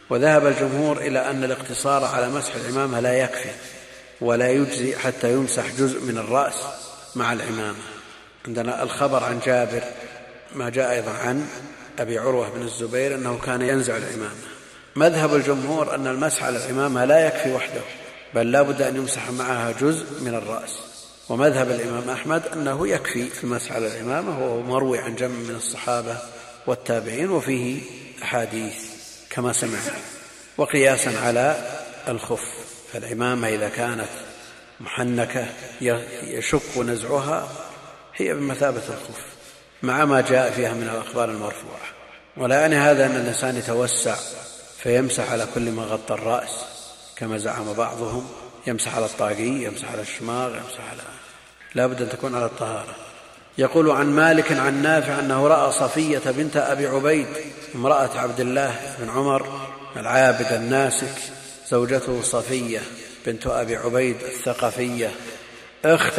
وذهب الجمهور إلى أن الاقتصار على مسح العمامة لا يكفي ولا يجزي حتى يمسح جزء من الرأس مع العمامة. عندنا الخبر عن جابر، ما جاء أيضا عن أبي عروة بن الزبير أنه كان ينزع العمامة. مذهب الجمهور أن المسح على العمامة لا يكفي وحده، بل لا بد أن يمسح معها جزء من الرأس. ومذهب الإمام أحمد أنه يكفي المسح على العمامة، وهو مروي عن جمع من الصحابة والتابعين، وفيه أحاديث كما سمعنا. وقياسا على الخف، فالعمامة إذا كانت محنكة يشق نزعها هي بمثابة الخف مع ما جاء فيها من الأخبار المرفوعة. ولا يعني هذا أن الإنسان يتوسع فيمسح على كل ما غطى الرأس كما زعم بعضهم، يمسح على الطاقي، يمسح على الشماغ، يمسح على، لا بد أن تكون على الطهارة. يقول عن مالك عن نافع أنه رأى صفية بنت أبي عبيد امرأة عبد الله بن عمر العابد الناسك، زوجته صفية بنت أبي عبيد الثقفية أخت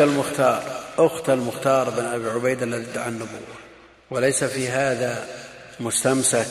المختار بن أبي عبيد الذي ادعى النبوة. وليس في هذا مستمسك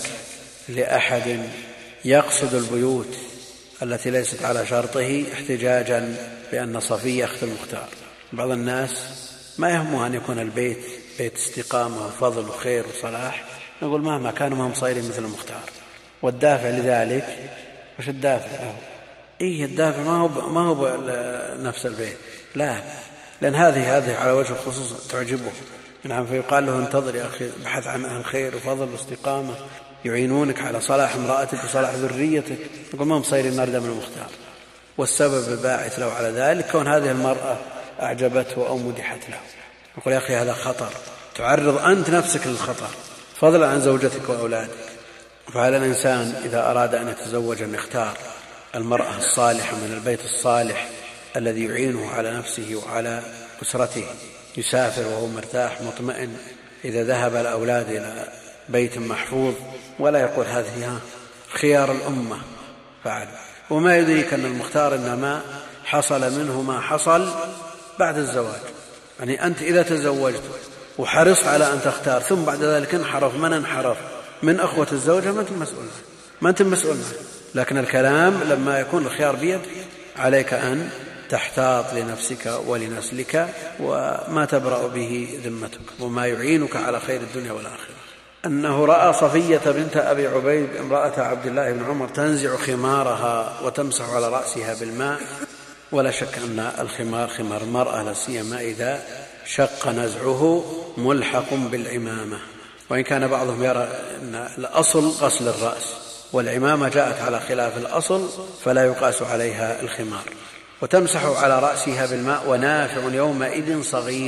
لأحد يقصد البيوت التي ليست على شرطه احتجاجا بأن صفية أخت المختار. بعض الناس ما يهمه أن يكون البيت بيت استقامة وفضل وخير وصلاح، نقول مهما كانوا ما هم صايرين مثل المختار. والدافع لذلك وش الدافع له؟ الدافع ما هو نفس البيت، لا، لأن هذه على وجه الخصوص تعجبه. نعم، فيقال له انتظر يا أخي، بحث عن أهل خير وفضل واستقامة يعينونك على صلاح امرأتك وصلاح ذريتك، نقول ما هم صايرين نردة من المختار. والسبب الباعث له على ذلك كون هذه المرأة أعجبته أو مدحت له. نقول يا أخي هذا خطر، تعرض أنت نفسك للخطر فضلا عن زوجتك وأولادك. فعلى الإنسان إذا أراد أن يتزوج أن يختار المرأة الصالحة من البيت الصالح الذي يعينه على نفسه وعلى أسرته، يسافر وهو مرتاح مطمئن إذا ذهب الأولاد إلى بيت محفوظ، ولا يقول هذه خيار الأمة فعل. وما يدريك أن المختار إنما حصل منه ما حصل بعد الزواج. يعني أنت إذا تزوجت وحرصت على أن تختار ثم بعد ذلك انحرف من انحرف من أخوة الزوجة ما أنت مسؤول عنه. لكن الكلام لما يكون الخيار بيد عليك أن تحتاط لنفسك ولنسلك وما تبرأ به ذمتك وما يعينك على خير الدنيا والآخرة. أنه رأى صفية بنت أبي عبيد امرأة عبد الله بن عمر تنزع خمارها وتمسح على رأسها بالماء. ولا شك أن الخمار خمار المرأة لا سيما إذا شق نزعه ملحق بالعمامة، وإن كان بعضهم يرى أن الأصل غسل الرأس والعمامة جاءت على خلاف الأصل فلا يقاس عليها الخمار. وتمسح على رأسها بالماء. ونافع يومئذ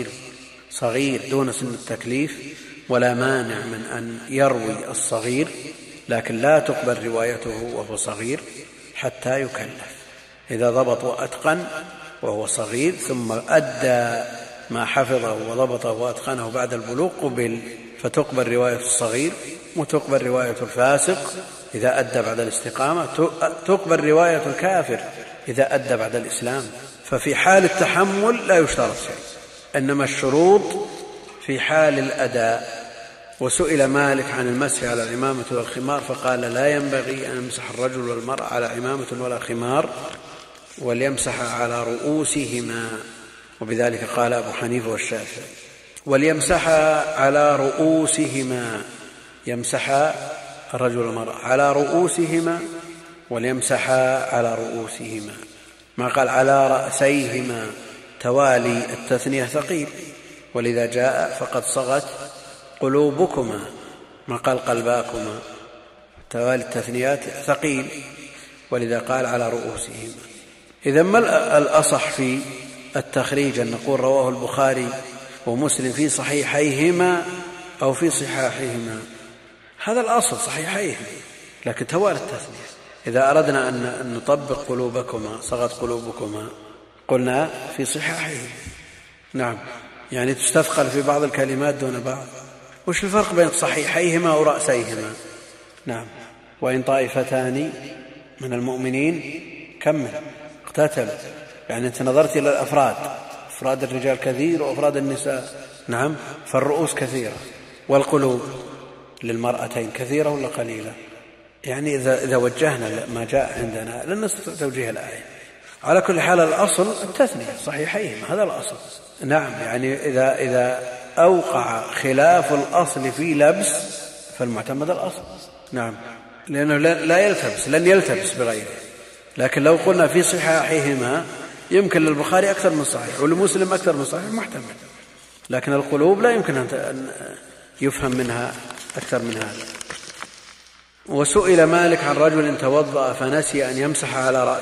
صغير دون سن التكليف، ولا مانع من أن يروي الصغير، لكن لا تقبل روايته وهو صغير حتى يكلف. إذا ضبط وأتقن وهو صغير ثم أدى ما حفظه وضبطه وأتقنه بعد البلوغ قبل، فتقبل رواية الصغير وتقبل رواية الفاسق إذا أدى بعد الاستقامة، تقبل رواية الكافر إذا أدى بعد الإسلام. ففي حال التحمل لا يشترط شيء، إنما الشروط في حال الأداء. وسئل مالك عن المسح على العمامة والخمار فقال لا ينبغي أن يمسح الرجل والمرأة على عمامة ولا خمار، وليمسح على رؤوسهما. وبذلك قال أبو حنيفة والشافعي. وليمسح على رؤوسهما، يمسح الرجل والمرأة على رؤوسهما، وليمسح على رؤوسهما، ما قال على رأسيهما. توالي التثنية ثقيل، ولذا جاء فقد صغت قلوبكما، ما قال قلباكما. توالي التثنيات ثقيل، ولذا قال على رؤوسهما. إذا ما الأصح في التخريج أن نقول رواه البخاري ومسلم في صحيحيهما أو في صحاحهما؟ هذا الأصل صحيحيهما، لكن توالي التثنية. إذا أردنا أن نطبق قلوبكما صغت قلوبكما قلنا في صحاحهما. نعم، يعني تستثقل في بعض الكلمات دون بعض. وش الفرق بين صحيحيهما ورأسيهما؟ نعم. وإن طائفتان من المؤمنين كمل اقتتلوا، يعني أنت نظرت إلى الأفراد، أفراد الرجال كثير وأفراد النساء، نعم، فالرؤوس كثيرة. والقلوب للمرأتين كثيرة ولا قليلة؟ يعني إذا وجهنا ما جاء عندنا لن نستطيع توجيه الآية. على كل حال الأصل التثنية صحيحين، هذا الأصل. نعم، يعني إذا أوقع خلاف الأصل في لبس فالمعتمد الأصل. نعم، لأنه لا يلتبس، لن يلتبس بغيره. لكن لو قلنا في صحاحهما يمكن للبخاري أكثر من صحيح ولمسلم أكثر من صحيح محتمل، لكن القلوب لا يمكن أن يفهم منها أكثر من هذا. وسئل مالك عن رجل توضأ فنسي أن يمسح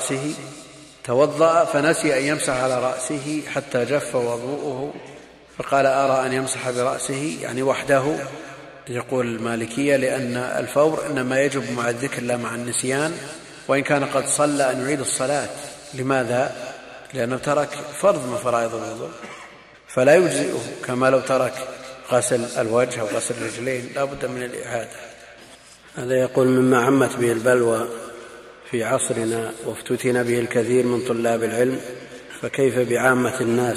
على رأسه حتى جف وضوءه، فقال أرى أن يمسح برأسه يعني وحده. يقول المالكية لأن الفور إنما يجب مع الذكر لا مع النسيان، وإن كان قد صلى أن يعيد الصلاة. لماذا؟ لأنه ترك فرض من فرائض الوضوء فلا يجزئه، كما لو ترك غسل الوجه أو غسل الرجلين لا بد من الإعادة. هذا يقول مما عمت به البلوى في عصرنا وافتتن به الكثير من طلاب العلم، فكيف بعامة الناس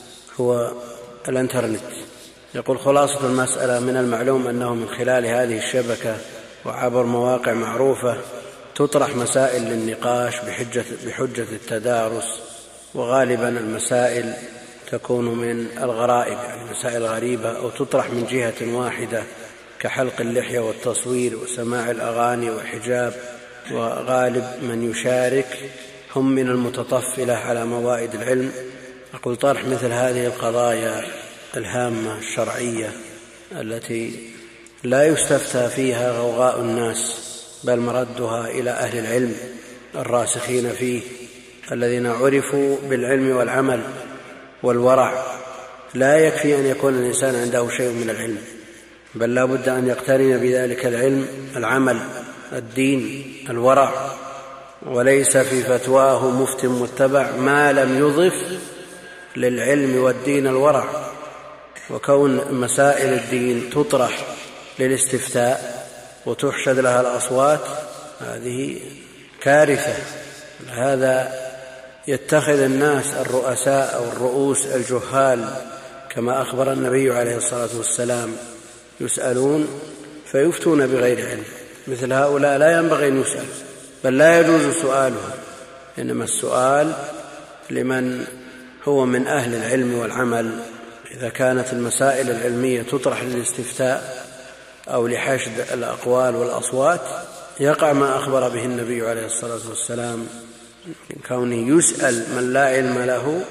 هو الانترنت. يقول خلاصة المسألة: من المعلوم أنه من خلال هذه الشبكة وعبر مواقع معروفة تطرح مسائل للنقاش بحجة التدارس، وغالبا المسائل تكون من الغرائب، يعني مسائل غريبة، أو تطرح من جهة واحدة كحلق اللحية والتصوير وسماع الأغاني وحجاب، وغالب من يشارك هم من المتطفلة على موائد العلم. أقول طرح مثل هذه القضايا الهامة الشرعية التي لا يستفتى فيها غوغاء الناس، بل مردها إلى أهل العلم الراسخين فيه الذين عرفوا بالعلم والعمل والورع. لا يكفي أن يكون الإنسان عنده شيء من العلم، بل لا بد أن يقترن بذلك العلم العمل، الدين، الورع، وليس في فتواه مفتٍ متبع ما لم يضف للعلم والدين الورع. وكون مسائل الدين تطرح للاستفتاء وتحشد لها الأصوات هذه كارثة. هذا يتخذ الناس الرؤساء أو الرؤوس الجهال، كما أخبر النبي عليه الصلاة والسلام، يسألون فيفتون بغير علم. مثل هؤلاء لا ينبغي أن يسأل، بل لا يجوز سؤالهم، إنما السؤال لمن هو من أهل العلم والعمل. إذا كانت المسائل العلمية تطرح للاستفتاء أو لحشد الأقوال والأصوات يقع ما أخبر به النبي عليه الصلاة والسلام من كونه يسأل من لا علم له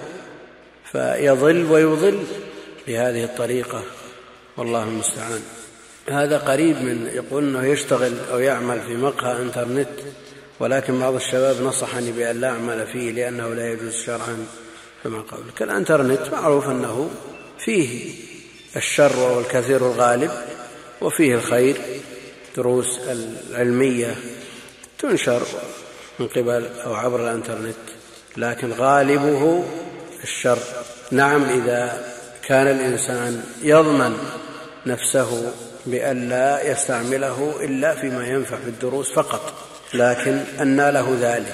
فيضل ويضل بهذه الطريقة، والله المستعان. هذا قريب من يقول أنه يشتغل أو يعمل في مقهى انترنت، ولكن بعض الشباب نصحني بأن لا أعمل فيه لأنه لا يجوز شرعا كما قولك. الانترنت معروف أنه فيه الشر والكثير الغالب وفيه الخير، دروس العلمية تنشر من قبل أو عبر الانترنت، لكن غالبه الشر. نعم، إذا كان الإنسان يضمن نفسه بأن لا يستعمله إلا فيما ينفع في الدروس فقط، لكن أنى له ذلك.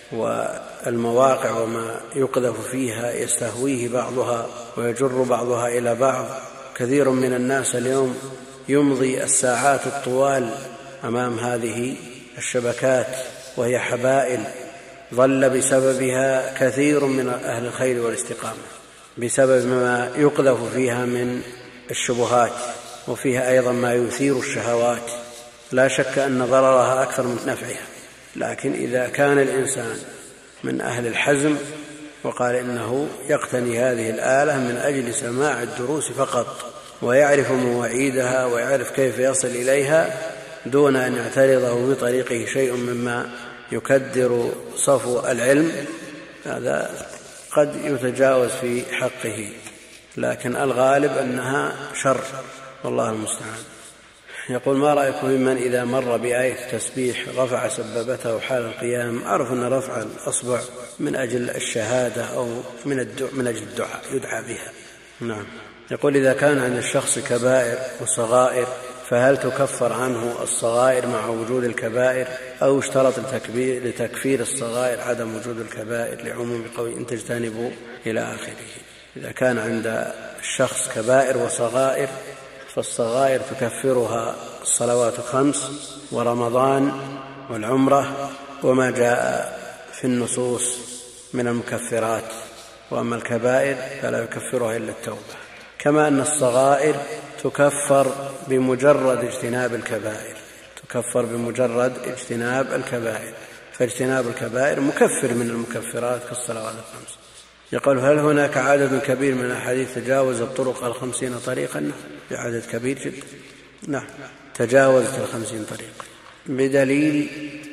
والمواقع وما يقذف فيها يستهويه بعضها ويجر بعضها إلى بعض. كثير من الناس اليوم يمضي الساعات الطوال أمام هذه الشبكات، وهي حبائل ضل بسببها كثير من أهل الخير والاستقامة، بسبب ما يقذف فيها من الشبهات، وفيها أيضا ما يثير الشهوات. لا شك أن ضررها أكثر من نفعها، لكن إذا كان الإنسان من أهل الحزم وقال إنه يقتني هذه الآلة من أجل سماع الدروس فقط، ويعرف مواعيدها ويعرف كيف يصل إليها دون أن يعترضه بطريقه شيء مما يكدر صفو العلم، هذا قد يتجاوز في حقه، لكن الغالب أنها شر، والله المستعان. يقول: ما رأيكم ممن إذا مر بآية التسبيح رفع سبابته حال القيام؟ أعرف أن رفع الأصبع من أجل الشهادة أو من أجل الدعاء يدعى بها. نعم. يقول: إذا كان عند الشخص كبائر وصغائر فهل تكفر عنه الصغائر مع وجود الكبائر، أو اشترط لتكفير الصغائر عدم وجود الكبائر لعموم قول إن تجتنبوا إلى آخره؟ إذا كان عند الشخص كبائر وصغائر فالصغائر تكفرها الصلوات 5 ورمضان والعمرة وما جاء في النصوص من المكفرات، وأما الكبائر فلا يكفرها إلا التوبة. كما أن الصغائر تكفر بمجرد اجتناب الكبائر، تكفر بمجرد اجتناب الكبائر، فاجتناب الكبائر مكفر من المكفرات كالصلوات 5. يقول: هل هناك عدد كبير من الأحاديث تجاوز الطرق 50 طريقا؟ نعم، بعدد كبير جدا، نعم، تجاوزت 50 طريقا، بدليل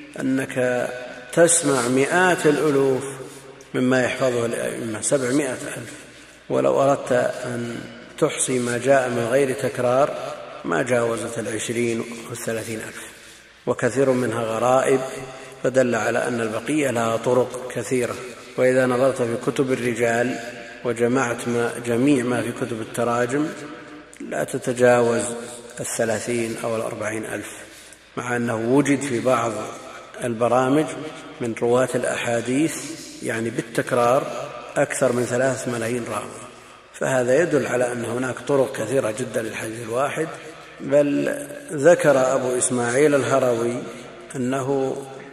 أنك تسمع مئات الألوف مما يحفظه الأئمة، 700,000، ولو أردت أن تحصي ما جاء من غير تكرار ما جاوزت 20 و30,000، وكثير منها غرائب، فدل على أن البقية لها طرق كثيرة. وإذا نظرت في كتب الرجال وجمعت جميع ما في كتب التراجم لا تتجاوز 30 أو 40,000، مع أنه وجد في بعض البرامج من رواة الأحاديث يعني بالتكرار أكثر من 3 ملايين راوي، فهذا يدل على أن هناك طرق كثيرة جدا للحديث الواحد. بل ذكر أبو إسماعيل الهروي أنه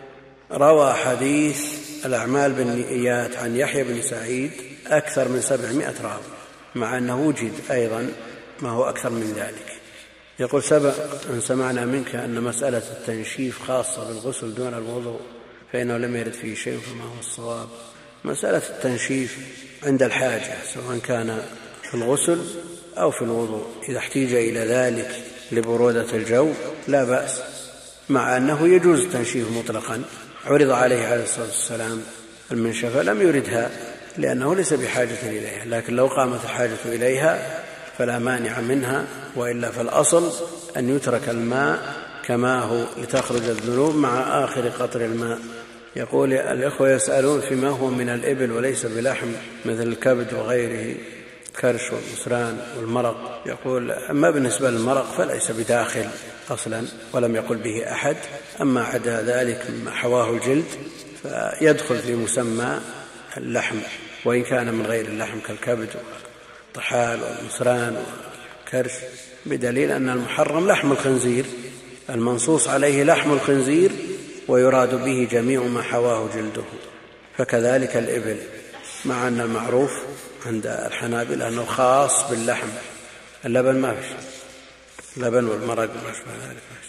روى حديث الأعمال بالنيات عن يحيى بن سعيد أكثر من 700 راوي، مع أنه وجد أيضا ما هو أكثر من ذلك. يقول: سبق أن سمعنا منك أن مسألة التنشيف خاصة بالغسل دون الوضوء، فإنه لم يرد فيه شيء، فما هو الصواب؟ مسألة التنشيف عند الحاجة، سواء كان في الغسل أو في الوضوء، إذا احتيج إلى ذلك لبرودة الجو لا بأس، مع أنه يجوز التنشيف مطلقا. عرض عليه عليه الصلاة والسلام المنشفة لم يردها لأنه ليس بحاجة إليها، لكن لو قامت الحاجة إليها فلا مانع منها، وإلا فالأصل أن يترك الماء كما هو لتخرج الذنوب مع آخر قطر الماء. يقول: الإخوة يسألون فيما هو من الإبل وليس بلحم مثل الكبد وغيره، كرش والمسران والمرق. يقول: أما بالنسبة للمرق فليس بداخل أصلا ولم يقل به أحد، أما عدا ذلك مما حواه الجلد فيدخل في مسمى اللحم، وإن كان من غير اللحم كالكبد والطحال والمسران والكرش، بدليل أن المحرم لحم الخنزير، المنصوص عليه لحم الخنزير، ويراد به جميع ما حواه جلده، فكذلك الإبل، مع أن المعروف عند الحنابلة أنه خاص باللحم. اللبن ما فيش، اللبن والمرق ما شابه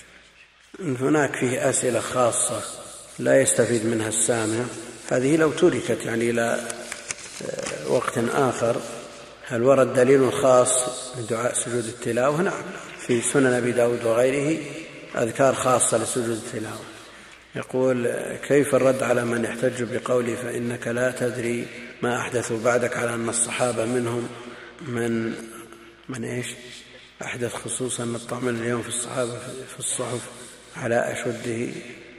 ذلك. هناك فيه أسئلة خاصة لا يستفيد منها السامع، هذه لو تركت يعني إلى وقت آخر. هل ورد دليل خاص لدعاء سجود التلاوة؟ نعم، في سنن أبي داود وغيره أذكار خاصة لسجود التلاوة. يقول: كيف الرد على من يحتج بقوله فإنك لا تدري ما أحدثوا بعدك، على أن الصحابة منهم من إيش أحدث، خصوصا الطعم اليوم في الصحابة في الصحف على أشده.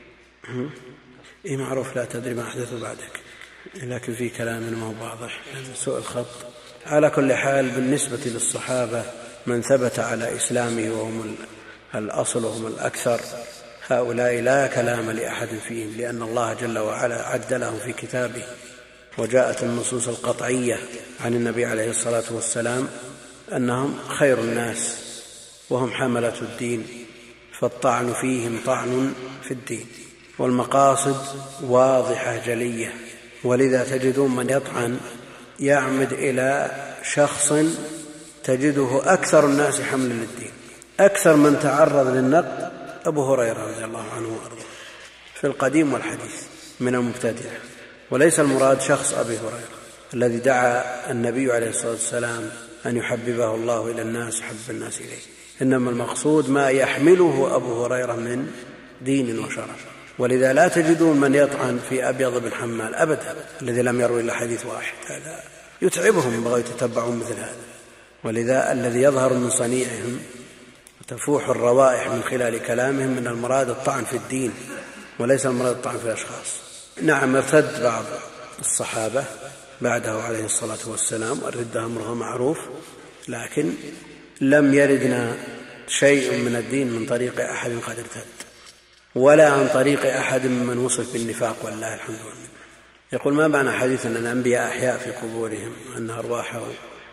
إيه معروف لا تدري ما أحدثوا بعدك، لكن في كلام ما هو واضح، سوء الخط. على كل حال بالنسبة للصحابة من ثبت على إسلامه وهم الأصل وهم الأكثر، هؤلاء لا كلام لأحد فيهم، لأن الله جل وعلا عد لهم في كتابه، وجاءت النصوص القطعية عن النبي عليه الصلاة والسلام أنهم خير الناس وهم حملة الدين، فالطعن فيهم طعن في الدين، والمقاصد واضحة جلية. ولذا تجدون من يطعن يعمد إلى شخص تجده أكثر الناس حملا للدين. أكثر من تعرض للنقد أبو هريرة رضي الله عنه وأرضاه في القديم والحديث من المبتدعة، وليس المراد شخص أبي هريرة الذي دعا النبي عليه الصلاة والسلام أن يحببه الله إلى الناس، حب الناس إليه، إنما المقصود ما يحمله أبو هريرة من دين وشرف. ولذا لا تجدون من يطعن في أبيض بن حمال أبدا الذي لم يروي إلا حديث واحد، هذا يتعبهم بغوا يتتبعون مثل هذا. ولذا الذي يظهر من صنيعهم وتفوح الروائح من خلال كلامهم من المراد الطعن في الدين، وليس المراد الطعن في الأشخاص. نعم، ارتد بعض الصحابة بعده عليه الصلاة والسلام، والردة أمره معروف، لكن لم يردنا شيء من الدين من طريق أحد قد ارتد، ولا عن طريق أحد ممن وصف بالنفاق، والله الحمد لله. يقول: ما معنى حديث أن الأنبياء أحياء في قبورهم، أن أرواحهم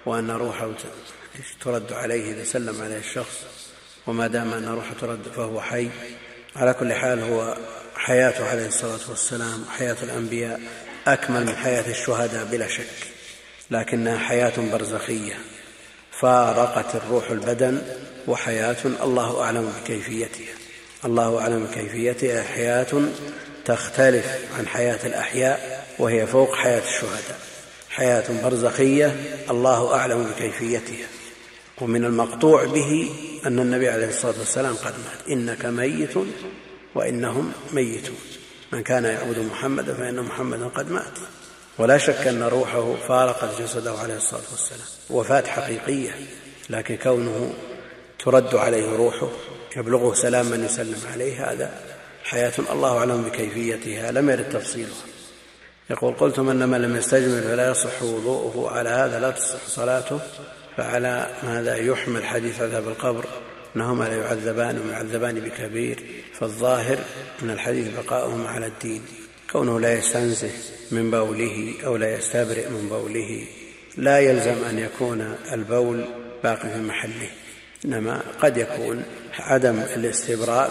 وأن روحه ترد عليه إذا سلم عليه الشخص، وما دام أن روحه ترد فهو حي. على كل حال هو حياته عليه الصلاة والسلام حياة الأنبياء أكمل من حياة الشهداء بلا شك، لكنها حياة برزخية فارقت الروح البدن، وحياة الله أعلم بكيفيتها. الله أعلم بكيفيتها، حياة تختلف عن حياة الأحياء، وهي فوق حياة الشهداء، حياة برزخية الله أعلم بكيفيتها. ومن المقطوع به أن النبي عليه الصلاة والسلام قد مات: إنك ميت وإنهم ميتون، من كان يعبد محمدا فإن محمدا قد مات. ولا شك أن روحه فارقت جسده عليه الصلاة والسلام، وفاة حقيقية، لكن كونه ترد عليه روحه يبلغه سلام من يسلم عليه، هذا حياة الله أعلم بكيفيتها لم يرد تفصيلها. يقول: قلتم أن من لم يستجمر فلا يصح وضوءه، على هذا لا تصح صلاته، فعلى ماذا يحمل حديث عذاب القبر أنهما لا يعذبان ويعذبان بكبير؟ فالظاهر من الحديث بقاؤهما على الدين، كونه لا يستنزه من بوله أو لا يستبرئ من بوله لا يلزم أن يكون البول باقي في محله، إنما قد يكون عدم الاستبراء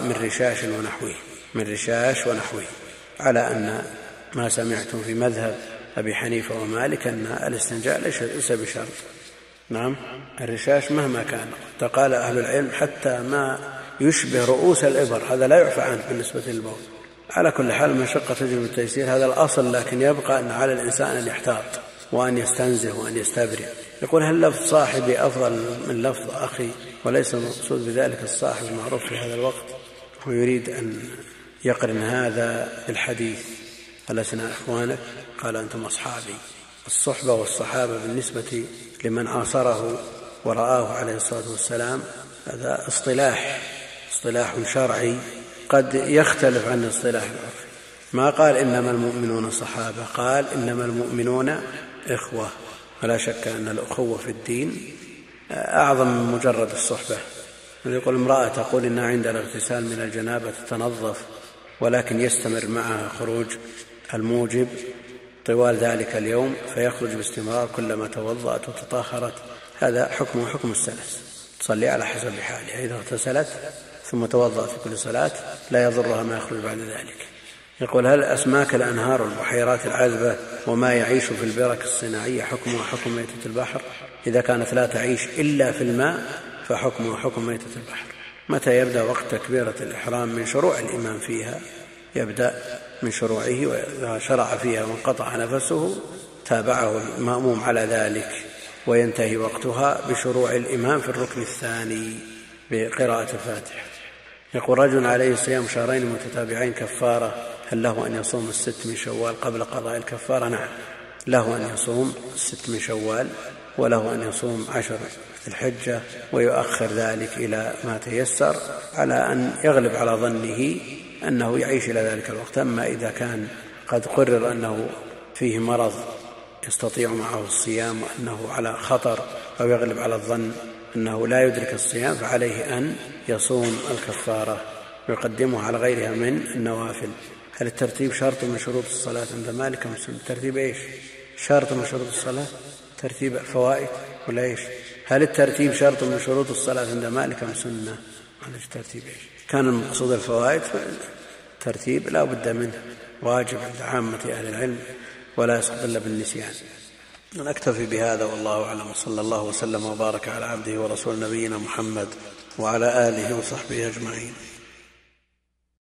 من رشاش ونحوه، على أن ما سمعتم في مذهب أبي حنيفة ومالك أن الاستنجاء ليس بشرط. نعم، الرشاش مهما كان، قال أهل العلم حتى ما يشبه رؤوس الإبر هذا لا يعفى عنه بالنسبة للبول. على كل حال المشقة تجلب التيسير، هذا الأصل، لكن يبقى أن على الإنسان أن يحتاط وأن يستنزه وأن يستبرئ. يقول: هل لفظ صاحبي أفضل من لفظ أخي؟ وليس المقصود بذلك الصاحب المعروف في هذا الوقت، ويريد أن يقرن هذا بالحديث: ألسنا إخوانك؟ قال: أنتم أصحابي. الصحبة والصحابة بالنسبة لمن عاصره ورآه عليه الصلاة والسلام هذا اصطلاح شرعي قد يختلف عن الاصطلاح العرفي. ما قال إنما المؤمنون صحابة، قال إنما المؤمنون إخوة. ولا شك أن الأخوة في الدين أعظم من مجرد الصحبة. يقول: امرأة تقول إنها عند الاغتسال من الجنابة تتنظف، ولكن يستمر معها خروج الموجب طوال ذلك اليوم، فيخرج باستمرار كلما توضأت وتطهرت، هذا حكمه حكم السلس، تصلي على حسب حالها. إذا اغتسلت ثم توضأت في كل صلاة لا يضرها ما يخرج بعد ذلك. يقول: هل أسماك الأنهار والبحيرات العذبة وما يعيش في البرك الصناعية حكمها حكم ميتة البحر؟ إذا كانت لا تعيش إلا في الماء فحكمها حكم ميتة البحر. متى يبدأ وقت تكبيرة الإحرام من شروع الإمام فيها؟ يبدأ من شروعه، وإذا شرع فيها وانقطع نفسه تابعه المأموم على ذلك، وينتهي وقتها بشروع الإمام في الركن الثاني بقراءة الفاتحة. يقول: رجل عليه صيام شهرين متتابعين كفارة، هل له أن يصوم 6 من شوال قبل قضاء الكفارة؟ نعم، له أن يصوم 6 من شوال، وله أن يصوم 10 ذي الحجة، ويؤخر ذلك إلى ما تيسر، على أن يغلب على ظنه أنه يعيش إلى ذلك الوقت. أما إذا كان قد قرر أنه فيه مرض يستطيع معه الصيام وأنه على خطر، أو يغلب على الظن أنه لا يدرك الصيام، فعليه أن يصوم الكفارة ويقدمه على غيرها من النوافل. هل الترتيب شرط من شروط الصلاة عند مالك أم سنة؟ ترتيب إيش؟ شرط من شروط الصلاة؟ ترتيب فوائد ولا إيش؟ هل الترتيب شرط من شروط الصلاة عند مالك أم سنة؟ معلش، ترتيب إيش؟ كان المقصود الفوائد، فالترتيب لا بد منه، واجب عند عامة أهل العلم ولا يسقط إلا بالنسيان. نكتفي بهذا والله أعلم، صلى الله وسلم وبارك على عبده ورسول نبينا محمد وعلى آله وصحبه أجمعين.